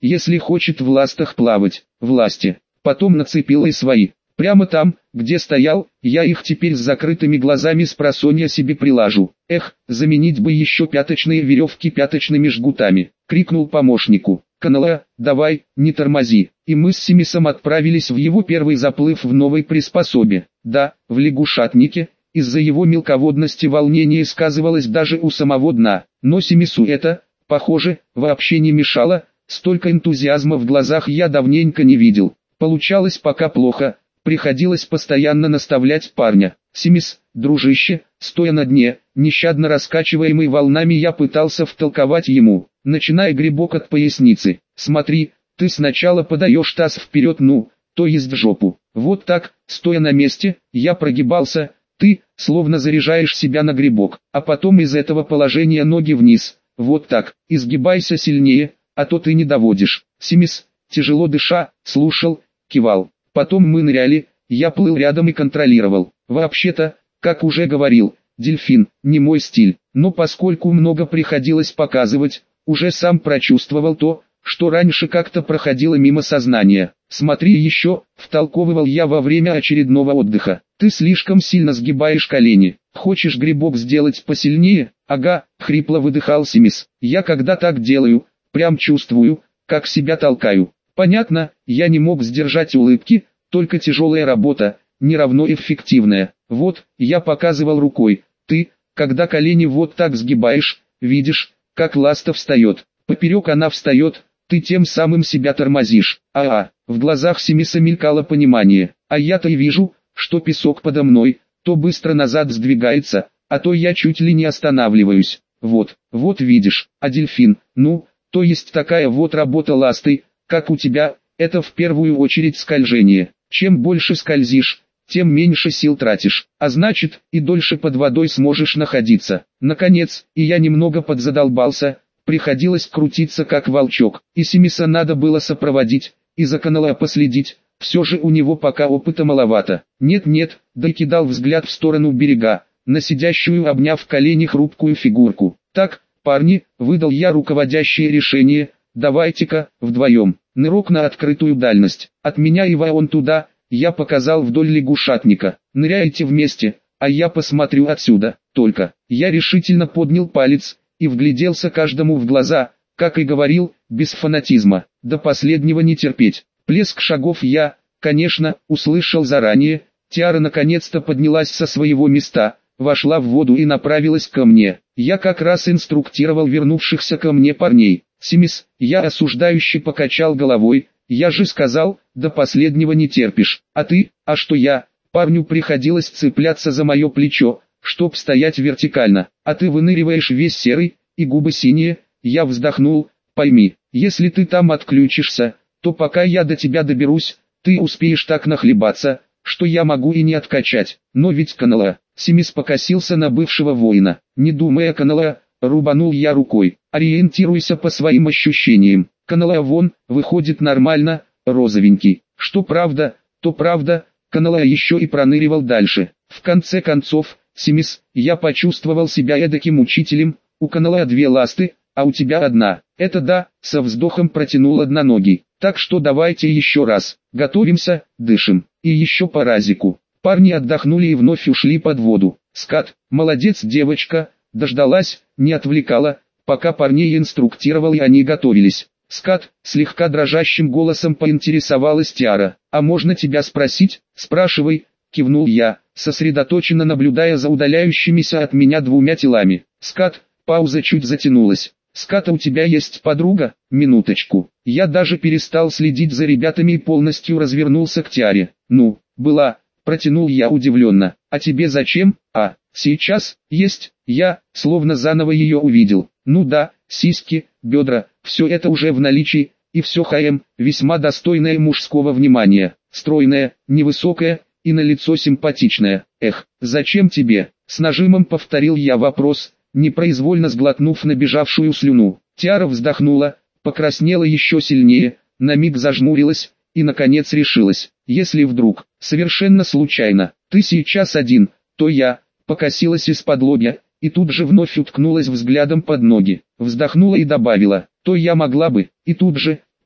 если хочет в ластах плавать, власти. Потом нацепила и свои. Прямо там, где стоял, я их теперь с закрытыми глазами спросонья себе прилажу. Эх, заменить бы еще пяточные веревки пяточными жгутами, крикнул помощнику. Канала, давай, не тормози. И мы с Семисом отправились в его первый заплыв в новой приспособе. Да, в лягушатнике, из-за его мелководности волнение сказывалось даже у самого дна. Но Семису это, похоже, вообще не мешало, столько энтузиазма в глазах я давненько не видел. Получалось пока плохо. Приходилось постоянно наставлять парня. Семис, дружище, стоя на дне, нещадно раскачиваемый волнами, я пытался втолковать ему, начиная грибок от поясницы. Смотри, ты сначала подаешь таз вперед, то есть в жопу. Вот так, стоя на месте, я прогибался, ты, словно заряжаешь себя на грибок, а потом из этого положения ноги вниз. Вот так, изгибайся сильнее, а то ты не доводишь. Семис, тяжело дыша, слушал, кивал. Потом мы ныряли, я плыл рядом и контролировал. Вообще-то, как уже говорил, дельфин, не мой стиль, но поскольку много приходилось показывать, уже сам прочувствовал то, что раньше как-то проходило мимо сознания. Смотри еще, втолковывал я во время очередного отдыха. Ты слишком сильно сгибаешь колени. Хочешь грибок сделать посильнее? Ага, хрипло выдыхал Семис. Я когда так делаю, прям чувствую, как себя толкаю. Понятно, я не мог сдержать улыбки, только тяжелая работа, не равно эффективная. Вот, я показывал рукой. Ты, когда колени вот так сгибаешь, видишь, как ласта встает. Поперек она встает, ты тем самым себя тормозишь. В глазах Семиса мелькало понимание. А я-то и вижу, что песок подо мной, то быстро назад сдвигается, а то я чуть ли не останавливаюсь. Вот видишь, а дельфин, то есть такая вот работа ластой, как у тебя, это в первую очередь скольжение. Чем больше скользишь, тем меньше сил тратишь, а значит, и дольше под водой сможешь находиться. Наконец, и я немного подзадолбался, приходилось крутиться как волчок, и Семиса надо было сопроводить, и за канала последить, все же у него пока опыта маловато. Нет, да и кидал взгляд в сторону берега, на сидящую обняв колени хрупкую фигурку. Так, парни, выдал я руководящее решение, давайте-ка, вдвоем, нырок на открытую дальность, от меня и вон туда, я показал вдоль лягушатника, ныряйте вместе, а я посмотрю отсюда, только, я решительно поднял палец, и вгляделся каждому в глаза, как и говорил, без фанатизма, до последнего не терпеть. Плеск шагов я, конечно, услышал заранее, Тиара наконец-то поднялась со своего места, вошла в воду и направилась ко мне. Я как раз инструктировал вернувшихся ко мне парней. Семис, я осуждающе покачал головой, я же сказал, до последнего не терпишь, а ты, а что я? Парню приходилось цепляться за мое плечо, чтоб стоять вертикально, а ты выныриваешь весь серый, и губы синие. Я вздохнул, пойми, если ты там отключишься, то пока я до тебя доберусь, ты успеешь так нахлебаться, что я могу и не откачать. Но ведь канала, Семис покосился на бывшего воина, не думая канала, рубанул я рукой, ориентируйся по своим ощущениям, канала вон, выходит нормально, розовенький, что правда, то правда, канала еще и проныривал дальше. В конце концов, Семис, я почувствовал себя эдаким учителем, у канала две ласты, а у тебя одна. Это да, со вздохом протянул одноногий. Так что давайте еще раз, готовимся, дышим, и еще по разику. Парни отдохнули и вновь ушли под воду. Скат, молодец девочка, дождалась, не отвлекала, пока парней инструктировал и они готовились. Скат, слегка дрожащим голосом поинтересовалась Тиара. А можно тебя спросить? Спрашивай, кивнул я, сосредоточенно наблюдая за удаляющимися от меня двумя телами. Скат, пауза чуть затянулась. Скат, а у тебя есть подруга? Минуточку. Я даже перестал следить за ребятами и полностью развернулся к Тиаре. Была, протянул я удивленно. А тебе зачем? Сейчас, есть, я, словно заново ее увидел. Да, сиськи, бедра, все это уже в наличии, и все весьма достойное мужского внимания. Стройная, невысокая, и на лицо симпатичная. Зачем тебе? С нажимом повторил я вопрос, непроизвольно сглотнув набежавшую слюну. Тиара вздохнула, покраснела еще сильнее, на миг зажмурилась, и наконец решилась. Если вдруг, совершенно случайно, ты сейчас один, то я, покосилась из-под лобья, и тут же вновь уткнулась взглядом под ноги, вздохнула и добавила, то я могла бы, и тут же,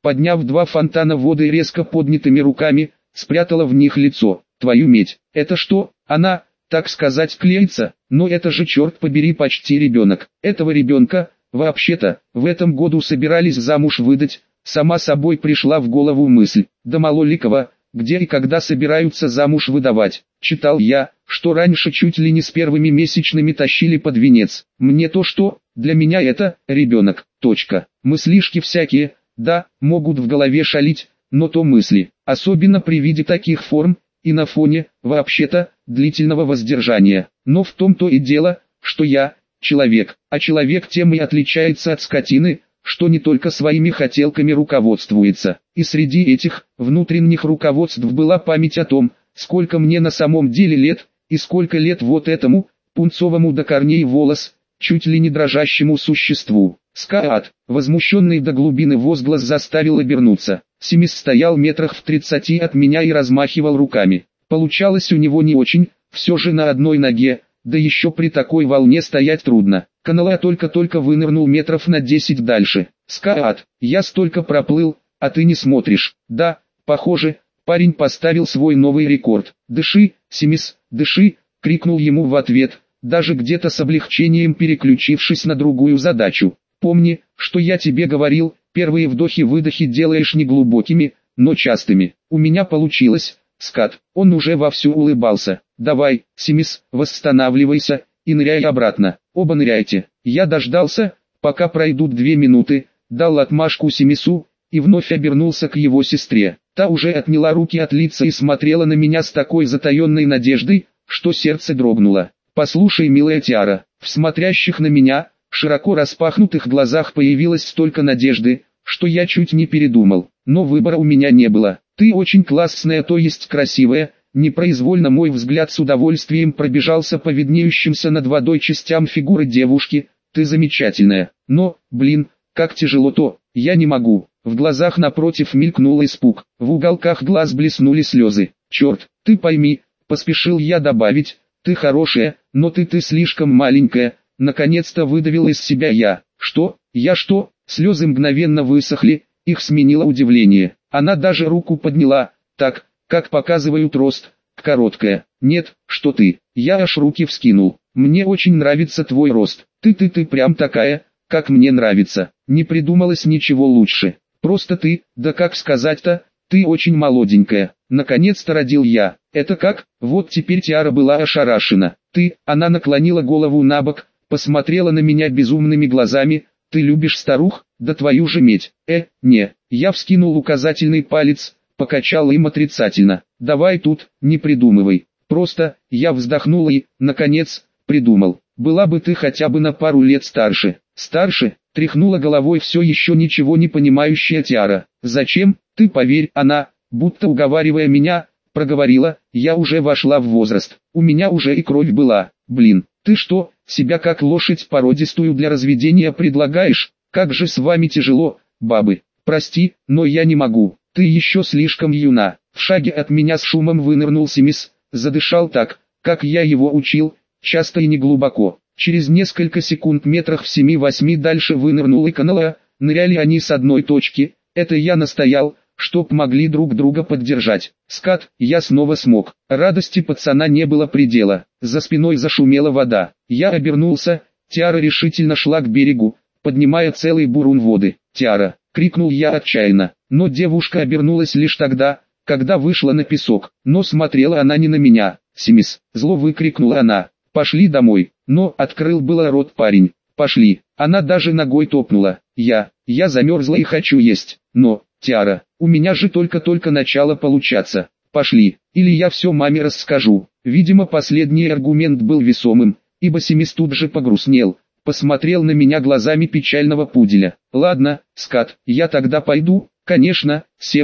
подняв 2 фонтана воды резко поднятыми руками, спрятала в них лицо. Твою медь, это что? Она, так сказать, клеится? Но это же, черт побери, почти ребенок. Этого ребенка, вообще-то, в этом году собирались замуж выдать. Сама собой пришла в голову мысль. Да малоликого, где и когда собираются замуж выдавать. Читал я, что раньше чуть ли не с первыми месячными тащили под венец. Мне то что, для меня это, ребенок, точка. Мыслишки всякие, да, могут в голове шалить, но то мысли, особенно при виде таких форм, и на фоне, вообще-то, длительного воздержания. Но в том-то и дело, что я, человек, а человек тем и отличается от скотины, что не только своими хотелками руководствуется. И среди этих внутренних руководств была память о том, сколько мне на самом деле лет, и сколько лет вот этому, пунцовому до корней волос, чуть ли не дрожащему существу. Скаат, возмущенный до глубины возглас заставил обернуться. Семис стоял метрах в 30 от меня и размахивал руками. Получалось у него не очень, все же на одной ноге, да еще при такой волне стоять трудно. Канала только-только вынырнул метров на 10 дальше. Скаат, я столько проплыл, а ты не смотришь. Да, похоже, парень поставил свой новый рекорд. Дыши, Семис, дыши, крикнул ему в ответ, даже где-то с облегчением переключившись на другую задачу. Помни, что я тебе говорил, первые вдохи-выдохи делаешь не глубокими, но частыми. У меня получилось, скат. Он уже вовсю улыбался. Давай, Семис, восстанавливайся и ныряй обратно. Оба ныряйте. Я дождался, пока пройдут 2 минуты, дал отмашку Семису и вновь обернулся к его сестре. Та уже отняла руки от лица и смотрела на меня с такой затаенной надеждой, что сердце дрогнуло. Послушай, милая Тиара, в смотрящих на меня, широко распахнутых глазах появилось столько надежды, что я чуть не передумал. Но выбора у меня не было. Ты очень классная, то есть красивая. Непроизвольно мой взгляд с удовольствием пробежался по виднеющимся над водой частям фигуры девушки. Ты замечательная. Но, блин, как тяжело-то, я не могу. В глазах напротив мелькнул испуг. В уголках глаз блеснули слезы. Черт, ты пойми, поспешил я добавить, ты хорошая, но ты слишком маленькая. Наконец-то выдавил из себя я. Что? Я что? Слезы мгновенно высохли, их сменило удивление. Она даже руку подняла, так, как показывают рост, короткая. Нет, что ты? Я аж руки вскинул. Мне очень нравится твой рост. Ты прям такая, как мне нравится. Не придумалось ничего лучше. Просто ты, да как сказать-то, ты очень молоденькая. Наконец-то родил я. Это как? Вот теперь Тиара была ошарашена. Она наклонила голову набок, посмотрела на меня безумными глазами. Ты любишь старух? Да твою же медь. Не. Я вскинул указательный палец, покачал им отрицательно. Давай тут, не придумывай. Просто, я вздохнул и, наконец, придумал. Была бы ты хотя бы на пару лет старше. Старше? Тряхнула головой все еще ничего не понимающая Тиара. Зачем? Ты поверь, она, будто уговаривая меня, проговорила, я уже вошла в возраст. У меня уже и кровь была. Блин, ты что, себя как лошадь породистую для разведения предлагаешь? Как же с вами тяжело, бабы. Прости, но я не могу. Ты еще слишком юна. В шаге от меня с шумом вынырнул Семис, задышал так, как я его учил, часто и неглубоко. Через несколько секунд метрах в 7-8 дальше вынырнул и Канала, ныряли они с одной точки, это я настоял, чтоб могли друг друга поддержать. Скат, я снова смог. Радости пацана не было предела. За спиной зашумела вода. Я обернулся, Тиара решительно шла к берегу, поднимая целый бурун воды. «Тиара!» — крикнул я отчаянно. Но девушка обернулась лишь тогда, когда вышла на песок. Но смотрела она не на меня. «Семис!» — зло выкрикнула она. «Пошли домой!» Но открыл было рот парень. «Пошли!» Она даже ногой топнула. Я замерзла и хочу есть. Но, Тиара, у меня же только начало получаться. Пошли, или я все маме расскажу. Видимо, последний аргумент был весомым, ибо Семис тут же погрустнел. Посмотрел на меня глазами печального пуделя. Ладно, скат, я тогда пойду. Конечно,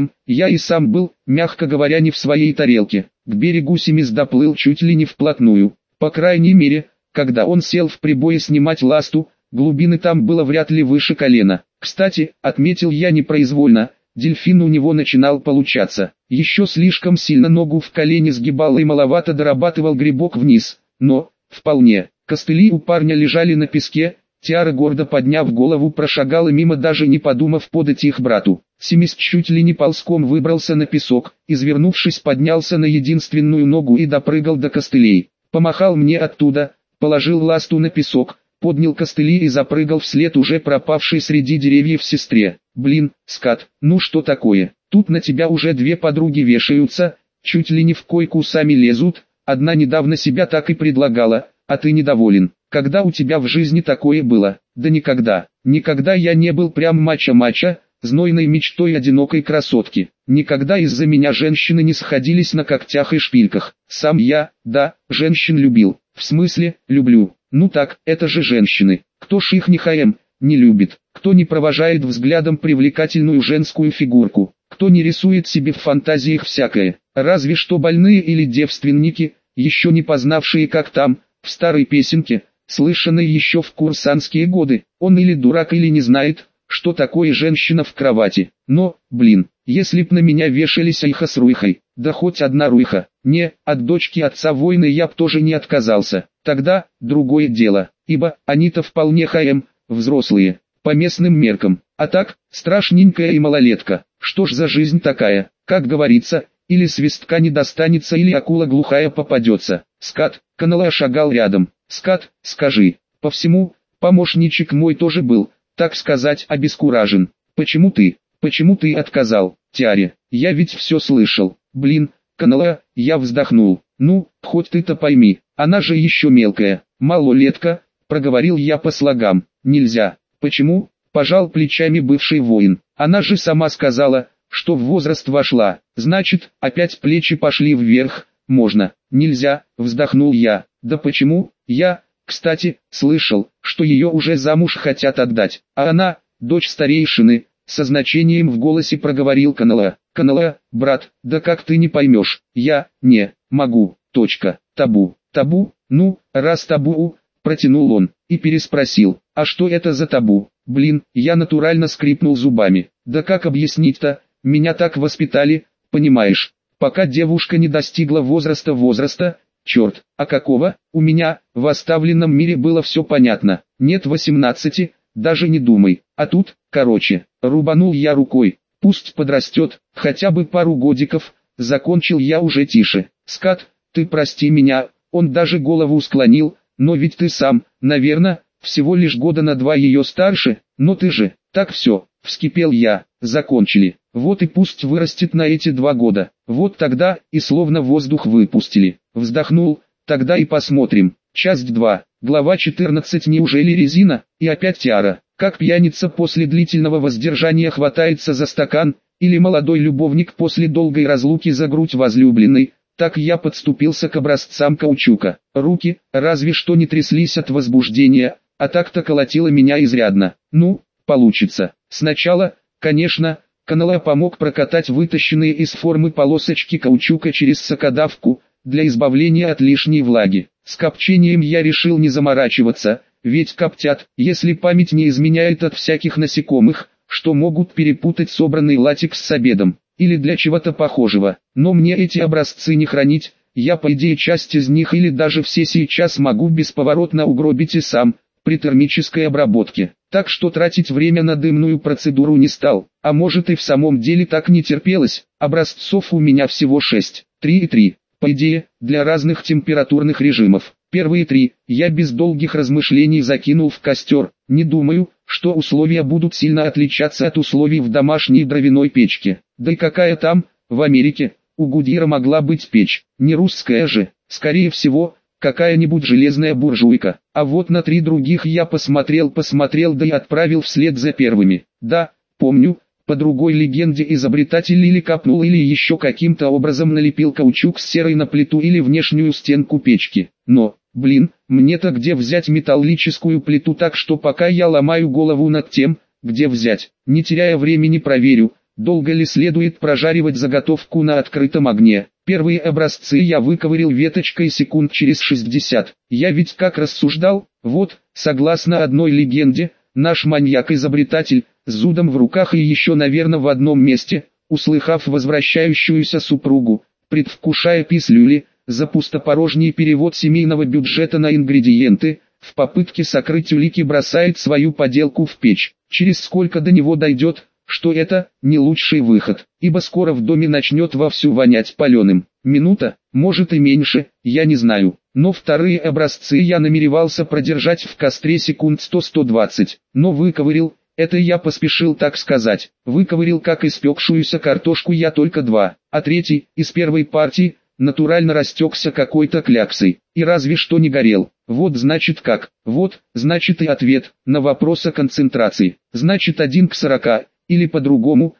я и сам был, мягко говоря, не в своей тарелке. К берегу Семис доплыл чуть ли не вплотную. По крайней мере, когда он сел в прибое снимать ласту, глубины там было вряд ли выше колена. Кстати, отметил я непроизвольно, дельфин у него начинал получаться. Еще слишком сильно ногу в колени сгибал и маловато дорабатывал грибок вниз. Но, вполне. Костыли у парня лежали на песке, Тиара, гордо подняв голову, прошагала мимо, даже не подумав подать их брату. Семис чуть ли не ползком выбрался на песок, извернувшись, поднялся на единственную ногу и допрыгал до костылей. Помахал мне оттуда, положил ласту на песок, поднял костыли и запрыгал вслед уже пропавшей среди деревьев сестре. Блин, скат, ну что такое? Тут на тебя уже две подруги вешаются, чуть ли не в койку сами лезут, одна недавно себя так и предлагала, а ты недоволен. Когда у тебя в жизни такое было? Да никогда. Никогда я не был прям мачо-мачо, знойной мечтой одинокой красотки. Никогда из-за меня женщины не сходились на когтях и шпильках. Сам я, да, женщин любил. В смысле, люблю. Ну так, это же женщины. Кто ж их не любит? Кто не провожает взглядом привлекательную женскую фигурку? Кто не рисует себе в фантазиях всякое? Разве что больные или девственники, еще не познавшие, как там, в старой песенке, слышанной еще в курсантские годы. Он или дурак, или не знает, что такое женщина в кровати. Но, блин, если б на меня вешались Айха с Руихой, да хоть одна Руиха, не, от дочки отца воина я б тоже не отказался. Тогда, другое дело, ибо они-то вполне взрослые, по местным меркам. А так, страшненькая и малолетка. Что ж за жизнь такая, как говорится, или свистка не достанется, или акула глухая попадется. Скат, Канала шагал рядом. Скат, скажи, по всему, помощничек мой тоже был, так сказать, обескуражен. Почему ты отказал, Тиаре? Я ведь все слышал. Блин, Канала, я вздохнул. Ну, хоть ты-то пойми, она же еще мелкая, малолетка, проговорил я по слогам. Нельзя. Почему? Пожал плечами бывший воин. Она же сама сказала, что в возраст вошла. Значит, опять плечи пошли вверх. Можно. Нельзя, вздохнул я. Да почему? Я, кстати, слышал, что ее уже замуж хотят отдать. А она, дочь старейшины, со значением в голосе проговорил Канала. Канала, брат, да как ты не поймешь? Я, не, могу, точка, табу. Табу? Ну, раз табу, протянул он, и переспросил, а что это за табу? Блин, я натурально скрипнул зубами. Да как объяснить-то, меня так воспитали, понимаешь, пока девушка не достигла возраста, черт, а какого, у меня, в оставленном мире было все понятно, нет 18, даже не думай, а тут, короче, рубанул я рукой, пусть подрастет, хотя бы пару годиков, закончил я уже тише. Скат, ты прости меня, он даже голову склонил, но ведь ты сам, наверное, всего лишь года на 2 ее старше, но ты же, так все, вскипел я, закончили, вот и пусть вырастет на эти 2 года, вот тогда, и словно воздух выпустили, вздохнул, тогда и посмотрим, часть 2, глава 14. Неужели резина, и опять Тиара, как пьяница после длительного воздержания хватается за стакан, или молодой любовник после долгой разлуки за грудь возлюбленной. Так я подступился к образцам каучука. Руки, разве что не тряслись от возбуждения, а так-то колотило меня изрядно. Ну, получится. Сначала, конечно, Канала помог прокатать вытащенные из формы полосочки каучука через сокодавку, для избавления от лишней влаги. С копчением я решил не заморачиваться, ведь коптят, если память не изменяет, от всяких насекомых, что могут перепутать собранный латекс с обедом, или для чего-то похожего. Но мне эти образцы не хранить, я по идее часть из них или даже все сейчас могу бесповоротно угробить и сам, при термической обработке. Так что тратить время на дымную процедуру не стал, а может и в самом деле так не терпелось. Образцов у меня всего 6, 3 и 3, по идее, для разных температурных режимов. Первые 3 я без долгих размышлений закинул в костер. Не думаю, что условия будут сильно отличаться от условий в домашней дровяной печке. Да и какая там, в Америке, у Гудьера могла быть печь, не русская же, скорее всего, какая-нибудь железная буржуйка. А вот на 3 других я посмотрел, да и отправил вслед за первыми. Да, помню, по другой легенде изобретатель или копнул, или еще каким-то образом налепил каучук с серой на плиту или внешнюю стенку печки. Но, блин, мне-то где взять металлическую плиту, так что пока я ломаю голову над тем, где взять, не теряя времени проверю, долго ли следует прожаривать заготовку на открытом огне. Первые образцы я выковырил веточкой секунд через 60. Я ведь как рассуждал, вот, согласно одной легенде, наш маньяк-изобретатель, с зудом в руках и еще, наверное, в одном месте, услыхав возвращающуюся супругу, предвкушая пислюли, за пустопорожний перевод семейного бюджета на ингредиенты, в попытке сокрыть улики бросает свою поделку в печь. Через сколько до него дойдет, что это не лучший выход, ибо скоро в доме начнет вовсю вонять паленым. Минута, может и меньше, я не знаю. Но вторые образцы я намеревался продержать в костре секунд 100-120, но выковырил, это я поспешил так сказать, выковырил как испекшуюся картошку я только два, а третий, из первой партии, натурально растекся какой-то кляксой, и разве что не горел. Вот значит как, вот, значит и ответ на вопрос о концентрации, значит 1 к 40, или по-другому,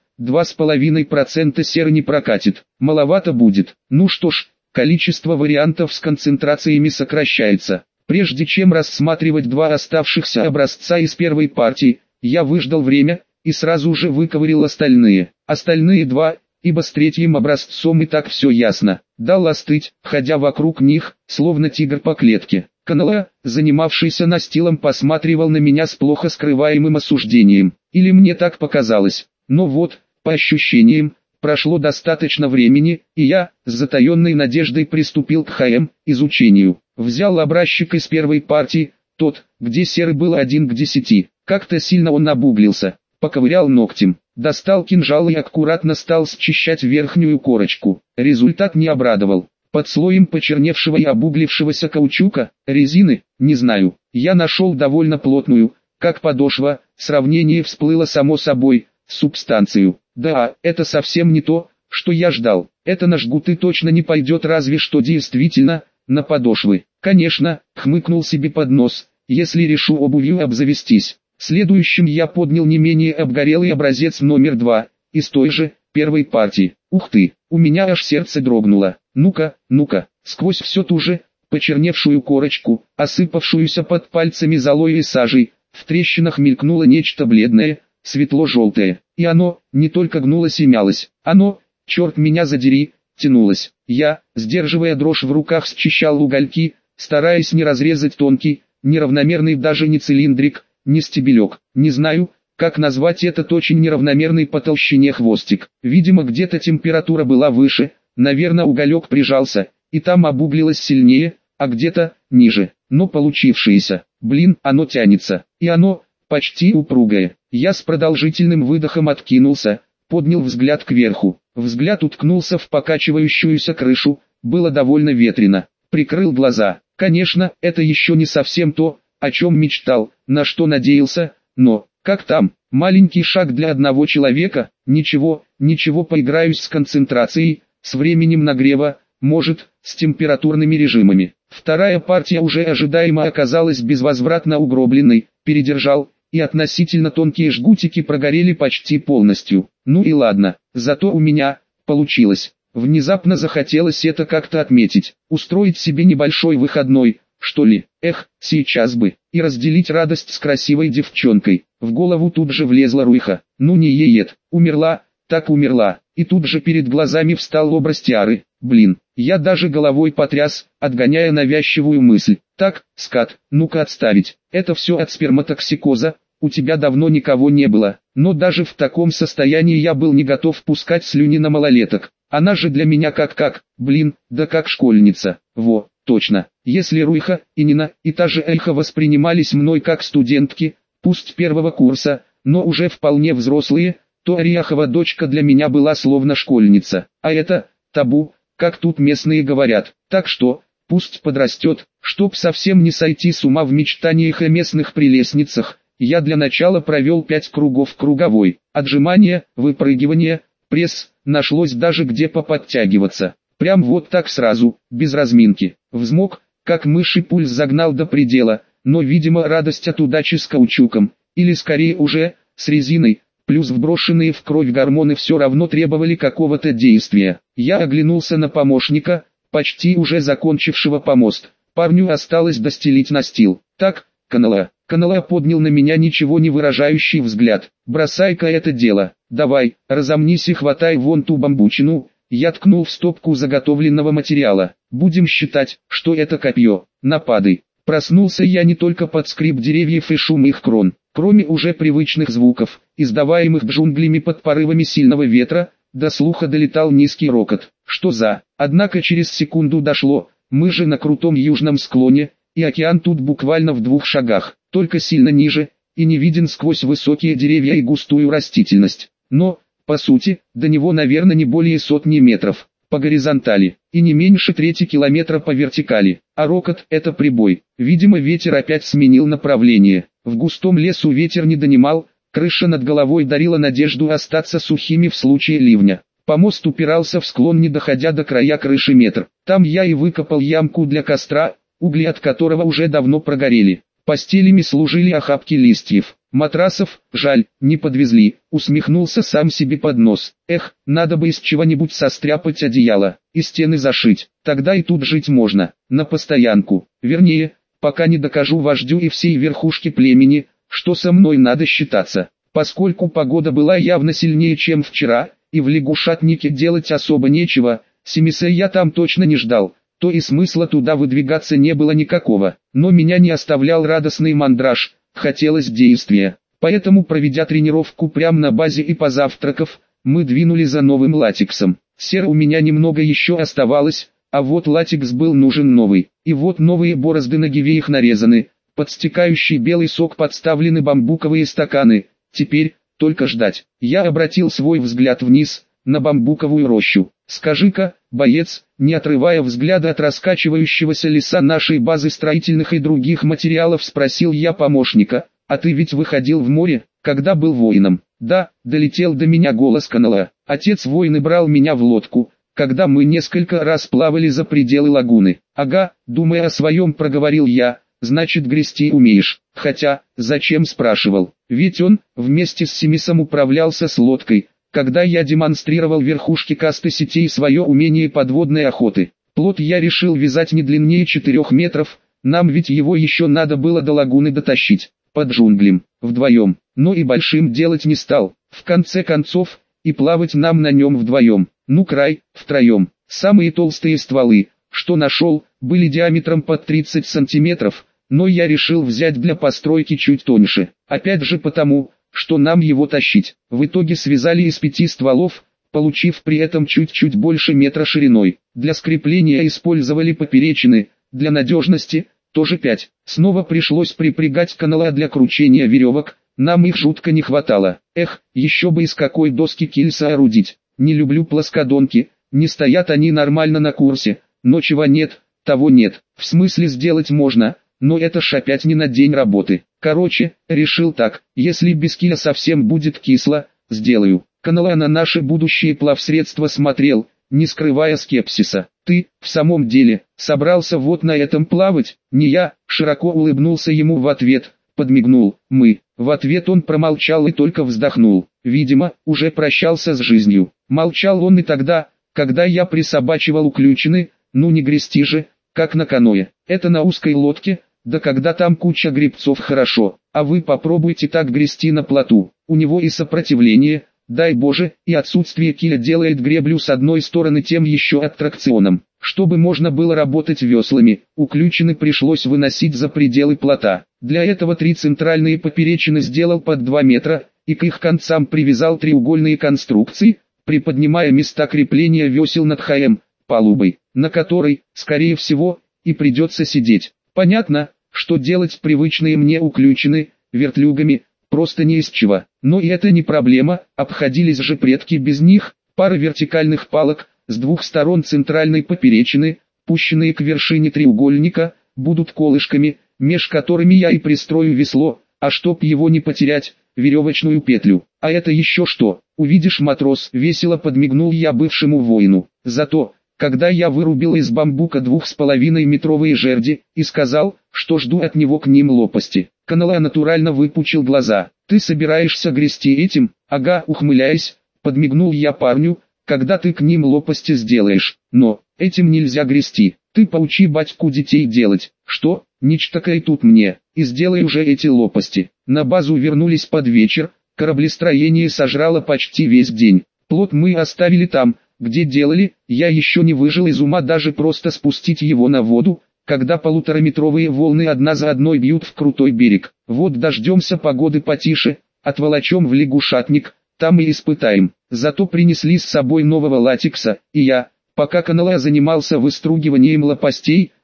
2,5% серы не прокатит, маловато будет. Ну что ж, количество вариантов с концентрациями сокращается. Прежде чем рассматривать два оставшихся образца из первой партии, я выждал время и сразу же выковырил остальные. Остальные два, ибо с третьим образцом и так все ясно. Дал остыть, ходя вокруг них, словно тигр по клетке. Канала, занимавшийся настилом, посматривал на меня с плохо скрываемым осуждением. Или мне так показалось. Но вот, по ощущениям, прошло достаточно времени, и я, с затаенной надеждой приступил к изучению. Взял образчик из первой партии, тот, где серы было 1 к 10. Как-то сильно он обуглился. Поковырял ногтем, достал кинжал и аккуратно стал счищать верхнюю корочку. Результат не обрадовал. Под слоем почерневшего и обуглившегося каучука, резины, не знаю, я нашел довольно плотную, как подошва, сравнение всплыло само собой, субстанцию. Да, это совсем не то, что я ждал. Это на жгуты точно не пойдет, разве что действительно, на подошвы. Конечно, хмыкнул себе под нос, если решу обувью обзавестись. Следующим я поднял не менее обгорелый образец номер 2, из той же, первой партии. Ух ты, у меня аж сердце дрогнуло. Ну-ка, сквозь всю ту же, почерневшую корочку, осыпавшуюся под пальцами золой и сажей, в трещинах мелькнуло нечто бледное, светло-желтое. И оно, не только гнулось и мялось, оно, черт меня задери, тянулось. Я, сдерживая дрожь в руках, счищал угольки, стараясь не разрезать тонкий, неравномерный даже не цилиндрик, не стебелек. Не знаю, как назвать этот очень неравномерный по толщине хвостик. Видимо, где-то температура была выше, наверное уголек прижался, и там обуглилось сильнее, а где-то ниже. Но получившееся, оно тянется, и оно почти упругое. Я с продолжительным выдохом откинулся, поднял взгляд кверху. Взгляд уткнулся в покачивающуюся крышу, было довольно ветрено. Прикрыл глаза. Конечно, это еще не совсем то, о чем мечтал, на что надеялся, но, как там, маленький шаг для одного человека, ничего, поиграюсь с концентрацией, с временем нагрева, может, с температурными режимами. Вторая партия уже ожидаемо оказалась безвозвратно угробленной, передержал, и относительно тонкие жгутики прогорели почти полностью. Ну и ладно, зато у меня получилось. Внезапно захотелось это как-то отметить, устроить себе небольшой выходной, что ли. Сейчас бы, и разделить радость с красивой девчонкой. В голову тут же влезла Руиха. Ну не еет, умерла, так умерла. И тут же перед глазами встал образ Тиары. Я даже головой потряс, отгоняя навязчивую мысль. Так, скат, ну-ка отставить. Это все от сперматоксикоза, у тебя давно никого не было. Но даже в таком состоянии я был не готов пускать слюни на малолеток. Она же для меня как, да как школьница. Во, точно. Если Руиха, и Нина, и та же Эльха воспринимались мной как студентки, пусть первого курса, но уже вполне взрослые, то Ариахова дочка для меня была словно школьница. А это табу, как тут местные говорят. Так что, пусть подрастет, чтоб совсем не сойти с ума в мечтаниях о местных прелестницах. Я для начала провел 5 кругов круговой. Отжимания, выпрыгивания, пресс, нашлось даже где поподтягиваться. Прям вот так сразу, без разминки. Взмок, как мыши, пульс загнал до предела, но видимо радость от удачи с каучуком, или скорее уже, с резиной, плюс вброшенные в кровь гормоны все равно требовали какого-то действия. Я оглянулся на помощника, почти уже закончившего помост. Парню осталось достелить настил. Так, Канала поднял на меня ничего не выражающий взгляд. Бросай-ка это дело, давай, разомнись и хватай вон ту бамбучину. Я ткнул в стопку заготовленного материала. Будем считать, что это копье. Нападай. Проснулся я не только под скрип деревьев и шум их крон. Кроме уже привычных звуков, издаваемых джунглями под порывами сильного ветра, до слуха долетал низкий рокот. Что за? Однако через секунду дошло, мы же на крутом южном склоне, и океан тут буквально в 2 шагах, только сильно ниже, и не виден сквозь высокие деревья и густую растительность. Но, по сути, до него наверное не более сотни метров по горизонтали, и не меньше трети километра по вертикали. А рокот – это прибой. Видимо, ветер опять сменил направление. В густом лесу ветер не донимал, крыша над головой дарила надежду остаться сухими в случае ливня. Помост упирался в склон, не доходя до края крыши метр. Там я и выкопал ямку для костра, угли от которого уже давно прогорели. Постелями служили охапки листьев. Матрасов, жаль, не подвезли, усмехнулся сам себе под нос. Эх, надо бы из чего-нибудь состряпать одеяло, и стены зашить, тогда и тут жить можно, на постоянку. Вернее, пока не докажу вождю и всей верхушке племени, что со мной надо считаться. Поскольку погода была явно сильнее, чем вчера, и в лягушатнике делать особо нечего, Семиса я там точно не ждал, то и смысла туда выдвигаться не было никакого. Но меня не оставлял радостный мандраж, хотелось действия. Поэтому, проведя тренировку прямо на базе и позавтракав, мы двинули за новым латексом. Сера у меня немного еще оставалось, а вот латекс был нужен новый. И вот новые борозды на гивеях нарезаны, под стекающий белый сок подставлены бамбуковые стаканы. Теперь, только ждать. Я обратил свой взгляд вниз, на бамбуковую рощу. «Скажи-ка, боец», не отрывая взгляда от раскачивающегося леса нашей базы строительных и других материалов, спросил я помощника, «а ты ведь выходил в море, когда был воином?» «Да», долетел до меня голос Канала. «Отец воин и брал меня в лодку, когда мы несколько раз плавали за пределы лагуны». «Ага», думая о своем, проговорил я, «значит грести умеешь». Хотя, зачем спрашивал, ведь он, вместе с Семисом управлялся с лодкой, когда я демонстрировал верхушке касты сетей свое умение подводной охоты. Плот я решил вязать не длиннее 4 метров, нам ведь его еще надо было до лагуны дотащить, под джунглем, вдвоем, но и большим делать не стал. В конце концов, и плавать нам на нем вдвоем, ну край, втроем. Самые толстые стволы, что нашел, были диаметром под 30 сантиметров, но я решил взять для постройки чуть тоньше, опять же потому, что нам его тащить. В итоге связали из 5 стволов, получив при этом чуть-чуть больше метра шириной. Для скрепления использовали поперечины, для надежности тоже 5. Снова пришлось припрягать канала для кручения веревок, нам их жутко не хватало. Эх, еще бы из какой доски киль соорудить. Не люблю плоскодонки, не стоят они нормально на курсе, но чего нет, того нет. В смысле сделать можно, но это ж опять не на день работы. Короче, решил так, если без киля совсем будет кисло, сделаю. Канала на наше будущее плавсредство смотрел, не скрывая скепсиса. «Ты, в самом деле, собрался вот на этом плавать?» «Не я», широко улыбнулся ему в ответ, подмигнул. «Мы». В ответ он промолчал и только вздохнул. Видимо, уже прощался с жизнью. Молчал он и тогда, когда я присобачивал уключены, ну не грести же, как на каное. Это на узкой лодке. Да когда там куча гребцов хорошо, а вы попробуйте так грести на плоту, у него и сопротивление, дай боже, и отсутствие киля делает греблю с одной стороны тем еще аттракционом. Чтобы можно было работать веслами, уключены пришлось выносить за пределы плота. Для этого 3 центральные поперечины сделал под 2 метра, и к их концам привязал треугольные конструкции, приподнимая места крепления весел над палубой, на которой, скорее всего, и придется сидеть. Понятно, что делать привычные мне уключены, вертлюгами, просто не из чего. Но и это не проблема, обходились же предки без них. Пара вертикальных палок, с 2 сторон центральной поперечины, пущенные к вершине треугольника, будут колышками, меж которыми я и пристрою весло, а чтоб его не потерять, веревочную петлю. А это еще что? Увидишь, матрос, весело подмигнул я бывшему воину. Зато, когда я вырубил из бамбука 2,5-метровые жерди, и сказал, что жду от него к ним лопасти, Канала натурально выпучил глаза. «Ты собираешься грести этим?» «Ага», ухмыляясь, подмигнул я парню, «когда ты к ним лопасти сделаешь, но, этим нельзя грести, ты поучи батьку детей делать». «Что? Ничтакой тут мне, и сделай уже эти лопасти». На базу вернулись под вечер, кораблестроение сожрало почти весь день. Плот мы оставили там, где делали, я еще не выжил из ума даже просто спустить его на воду, когда 1,5-метровые волны одна за одной бьют в крутой берег. Вот дождемся погоды потише, отволочем в лягушатник, там и испытаем. Зато принесли с собой нового латекса, и я, пока Канала занимался выстругиванием лопастей,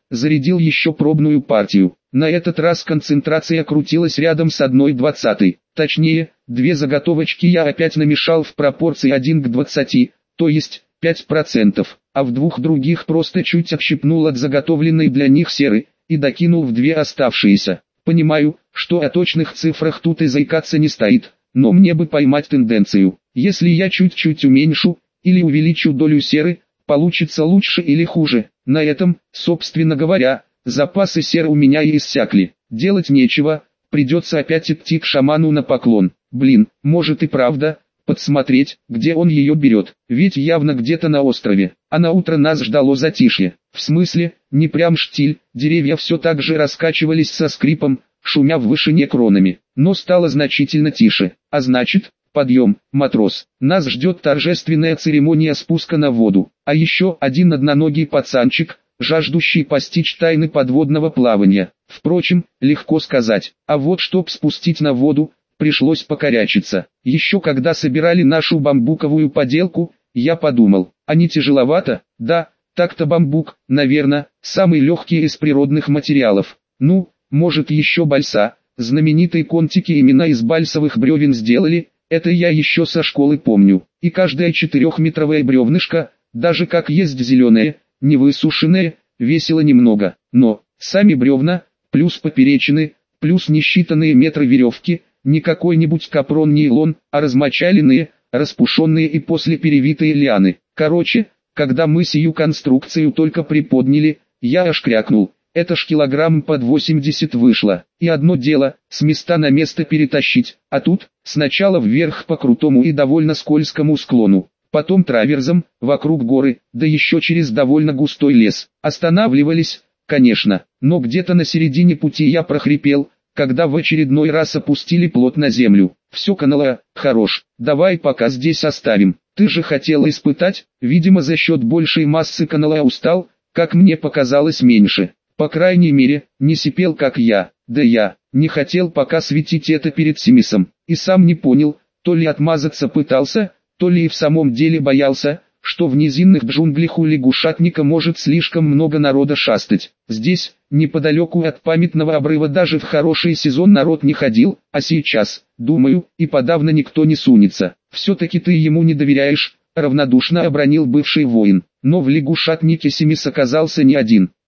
зарядил еще пробную партию. На этот раз концентрация крутилась рядом с 1/20. Точнее, две заготовочки я опять намешал в пропорции 1 к 20, то есть 5%, а в двух других просто чуть отщипнул от заготовленной для них серы и докинул в две оставшиеся. Понимаю, что о точных цифрах тут и заикаться не стоит, но мне бы поймать тенденцию. Если я чуть-чуть уменьшу или увеличу долю серы, получится лучше или хуже. На этом, собственно говоря, запасы серы у меня и иссякли. Делать нечего, придется опять идти к шаману на поклон. Блин, может и правда, подсмотреть, где он ее берет, ведь явно где-то на острове. А на утро нас ждало затишье. В смысле, не прям штиль, деревья все так же раскачивались со скрипом, шумя в вышине кронами, но стало значительно тише. А значит, подъем, матрос, нас ждет торжественная церемония спуска на воду. А еще один одноногий пацанчик, жаждущий постичь тайны подводного плавания. Впрочем, легко сказать, а вот чтоб спустить на воду, пришлось покорячиться. Еще когда собирали нашу бамбуковую поделку, я подумал, а не тяжеловато? Да, так-то бамбук, наверное, самый легкий из природных материалов. Ну, может еще бальса, знаменитые контики именно из бальсовых бревен сделали, это я еще со школы помню. И каждое 4-метровое бревнышко, даже как есть зеленое, не высушенное, весило немного. Но, сами бревна, плюс поперечины, плюс несчитанные метры веревки, не какой-нибудь капрон-нейлон, а размочаленные, распушенные и после перевитые лианы. Короче, когда мы сию конструкцию только приподняли, я аж крякнул. Это ж килограмм под 80 вышло. И одно дело, с места на место перетащить, а тут, сначала вверх по крутому и довольно скользкому склону, потом траверзом, вокруг горы, да еще через довольно густой лес. Останавливались, конечно, но где-то на середине пути я прохрипел, когда в очередной раз опустили плот на землю. Все, канала, хорош, давай пока здесь оставим. Ты же хотела испытать, видимо за счет большей массы канала устал, как мне показалось меньше. По крайней мере, не сипел как я, да я не хотел пока светить это перед Семисом, и сам не понял, то ли отмазаться пытался, то ли и в самом деле боялся, что в низинных джунглях у лягушатника может слишком много народа шастать. Здесь, неподалеку от памятного обрыва даже в хороший сезон народ не ходил, а сейчас, думаю, и подавно никто не сунется. Все-таки ты ему не доверяешь, равнодушно обронил бывший воин, но в лягушатнике Семис оказался не один.